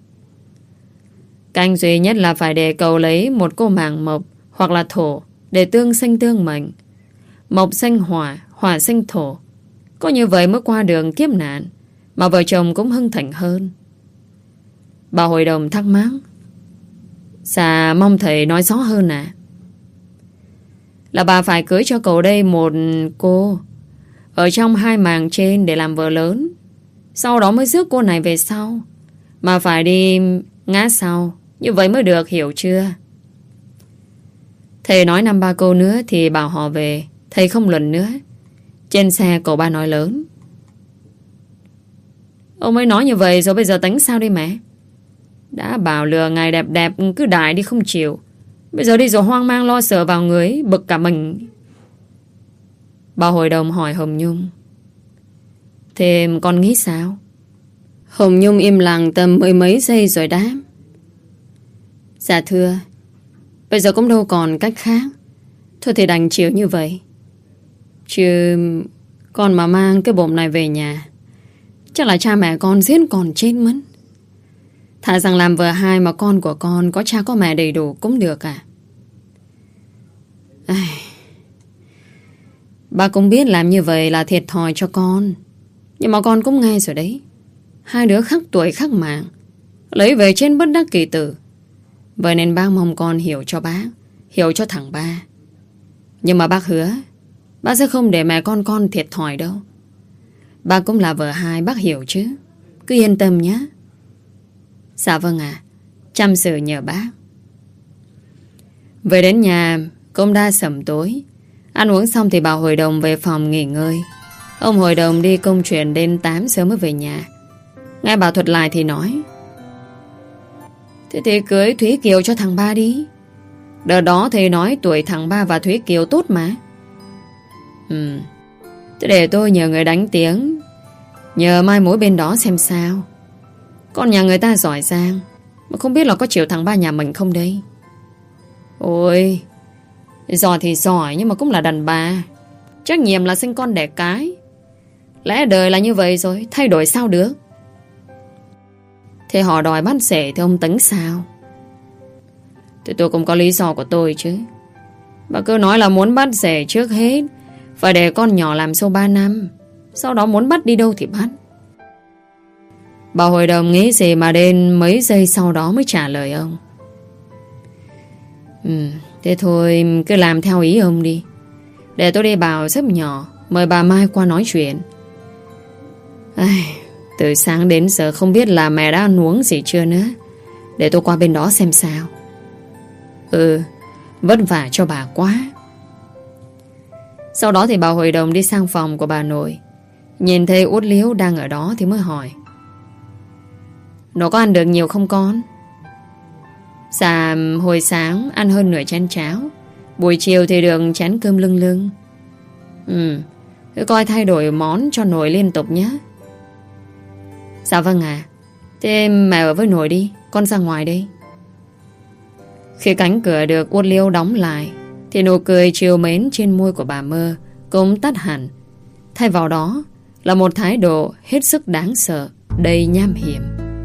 Cách duy nhất là phải để cậu lấy một cô màng mộc hoặc là thổ để tương sinh tương mệnh. Mộc sinh hỏa, hỏa sinh thổ. Có như vậy mới qua đường kiếp nạn, mà vợ chồng cũng hưng thịnh hơn. Bà hội đồng thắc mắc. Dạ mong thầy nói rõ hơn à? Là bà phải cưới cho cậu đây một cô ở trong hai màng trên để làm vợ lớn. Sau đó mới rước cô này về sau. Mà phải đi ngã sau. Như vậy mới được, hiểu chưa? Thầy nói 5-3 câu nữa thì bảo họ về. Thầy không luận nữa. Trên xe cậu ba nói lớn. Ông ấy nói như vậy rồi bây giờ tính sao đây mẹ? Đã bảo lừa ngày đẹp đẹp cứ đại đi không chịu. Bây giờ đi rồi hoang mang lo sợ vào người, bực cả mình. Bà hội đồng hỏi Hồng Nhung. Thế con nghĩ sao? Hồng Nhung im lặng tầm mười mấy giây rồi đáp. Dạ thưa, bây giờ cũng đâu còn cách khác. Thôi thì đành chịu như vậy. Chứ con mà mang cái bụng này về nhà, chắc là cha mẹ con giết còn chết mất. Thà rằng làm vợ hai mà con của con có cha có mẹ đầy đủ cũng được à? Ba cũng biết làm như vậy là thiệt thòi cho con. Nhưng mà con cũng nghe rồi đấy. Hai đứa khác tuổi khác mạng, lấy về trên bất đắc kỳ tử. Vậy nên bác mong con hiểu cho bác, hiểu cho thằng ba. Nhưng mà bác hứa bác sẽ không để mẹ con thiệt thòi đâu. Bác cũng là vợ hai, bác hiểu chứ. Cứ yên tâm nhé. Dạ vâng ạ. Chăm sự nhờ bác. Về đến nhà cũng đã sẩm tối. Ăn uống xong thì bà hội đồng về phòng nghỉ ngơi. Ông hội đồng đi công chuyện đến 8 giờ mới về nhà. Nghe bà thuật lại thì nói. Thế thì cưới Thúy Kiều cho thằng ba đi. Đợt đó thầy nói tuổi thằng ba và Thúy Kiều tốt mà. Thế để tôi nhờ người đánh tiếng, nhờ mai mối bên đó xem sao. Con nhà người ta giỏi giang, mà không biết là có chịu thằng ba nhà mình không đây. Ôi, giỏi thì giỏi nhưng mà cũng là đàn bà. Trách nhiệm là sinh con đẻ cái. Lẽ đời là như vậy rồi, thay đổi sao được. Thế họ đòi bắt rể thì ông tính sao? Thì tôi cũng có lý do của tôi chứ. Bà cứ nói là muốn bắt rể trước hết, phải để con nhỏ làm sau 3 năm. Sau đó muốn bắt đi đâu thì bắt. Bà hội đồng nghĩ gì mà đến mấy giây sau đó mới trả lời ông. Thế thôi cứ làm theo ý ông đi. Để tôi đi bảo sếp nhỏ mời bà Mai qua nói chuyện. Từ sáng đến giờ không biết là mẹ đã ăn uống gì chưa nữa. Để tôi qua bên đó xem sao. Vất vả cho bà quá. Sau đó thì bà hội đồng đi sang phòng của bà nội. Nhìn thấy Út Liếu đang ở đó thì mới hỏi: Nó có ăn được nhiều không con? Dạ hồi sáng ăn hơn nửa chén cháo, buổi chiều thì được chén cơm lưng lưng. Cứ coi thay đổi món cho nội liên tục nhé. Dạ vâng ạ. Thế mẹ ở với nội đi, con ra ngoài đây. Khi cánh cửa được Út Liêu đóng lại thì nụ cười trìu mến trên môi của bà Mơ cũng tắt hẳn. Thay vào đó là một thái độ hết sức đáng sợ, đầy nham hiểm.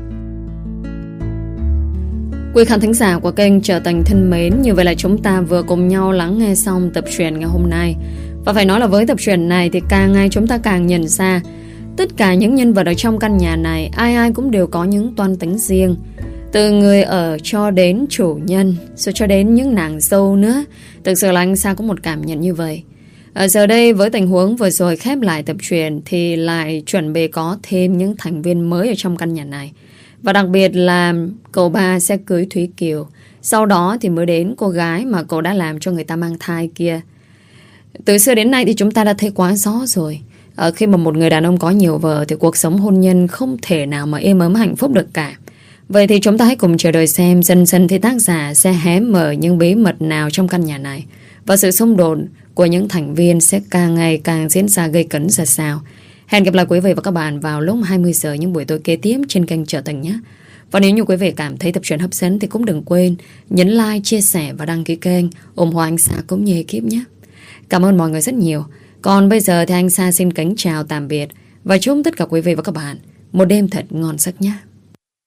Quý khán thính giả của kênh Trở Thành thân mến, như vậy là chúng ta vừa cùng nhau lắng nghe xong tập truyện ngày hôm nay. Và phải nói là với tập truyện này thì càng ngày chúng ta càng nhận ra tất cả những nhân vật ở trong căn nhà này ai ai cũng đều có những toan tính riêng. Từ người ở cho đến chủ nhân, rồi cho đến những nàng dâu nữa. Thực sự là anh Sa có một cảm nhận như vậy. Ở giờ đây với tình huống vừa rồi khép lại tập truyện thì lại chuẩn bị có thêm những thành viên mới ở trong căn nhà này. Và đặc biệt là cậu ba sẽ cưới Thúy Kiều. Sau đó thì mới đến cô gái mà cậu đã làm cho người ta mang thai kia. Từ xưa đến nay thì chúng ta đã thấy quá rõ rồi. Khi mà một người đàn ông có nhiều vợ thì cuộc sống hôn nhân không thể nào mà êm ấm hạnh phúc được cả. Vậy thì chúng ta hãy cùng chờ đợi xem dần dần thì tác giả sẽ hé mở những bí mật nào trong căn nhà này. Và sự xung đột của những thành viên sẽ càng ngày càng diễn ra gây cấn ra sao. Hẹn gặp lại quý vị và các bạn vào lúc 20 giờ những buổi tối kế tiếp trên kênh Trở Thành nhé. Và nếu như quý vị cảm thấy tập truyện hấp dẫn thì cũng đừng quên nhấn like, chia sẻ và đăng ký kênh ủng hộ anh Sa cũng như ekip nhé. Cảm ơn mọi người rất nhiều. Còn bây giờ thì anh Sa xin kính chào tạm biệt và chúc tất cả quý vị và các bạn một đêm thật ngon giấc nhé.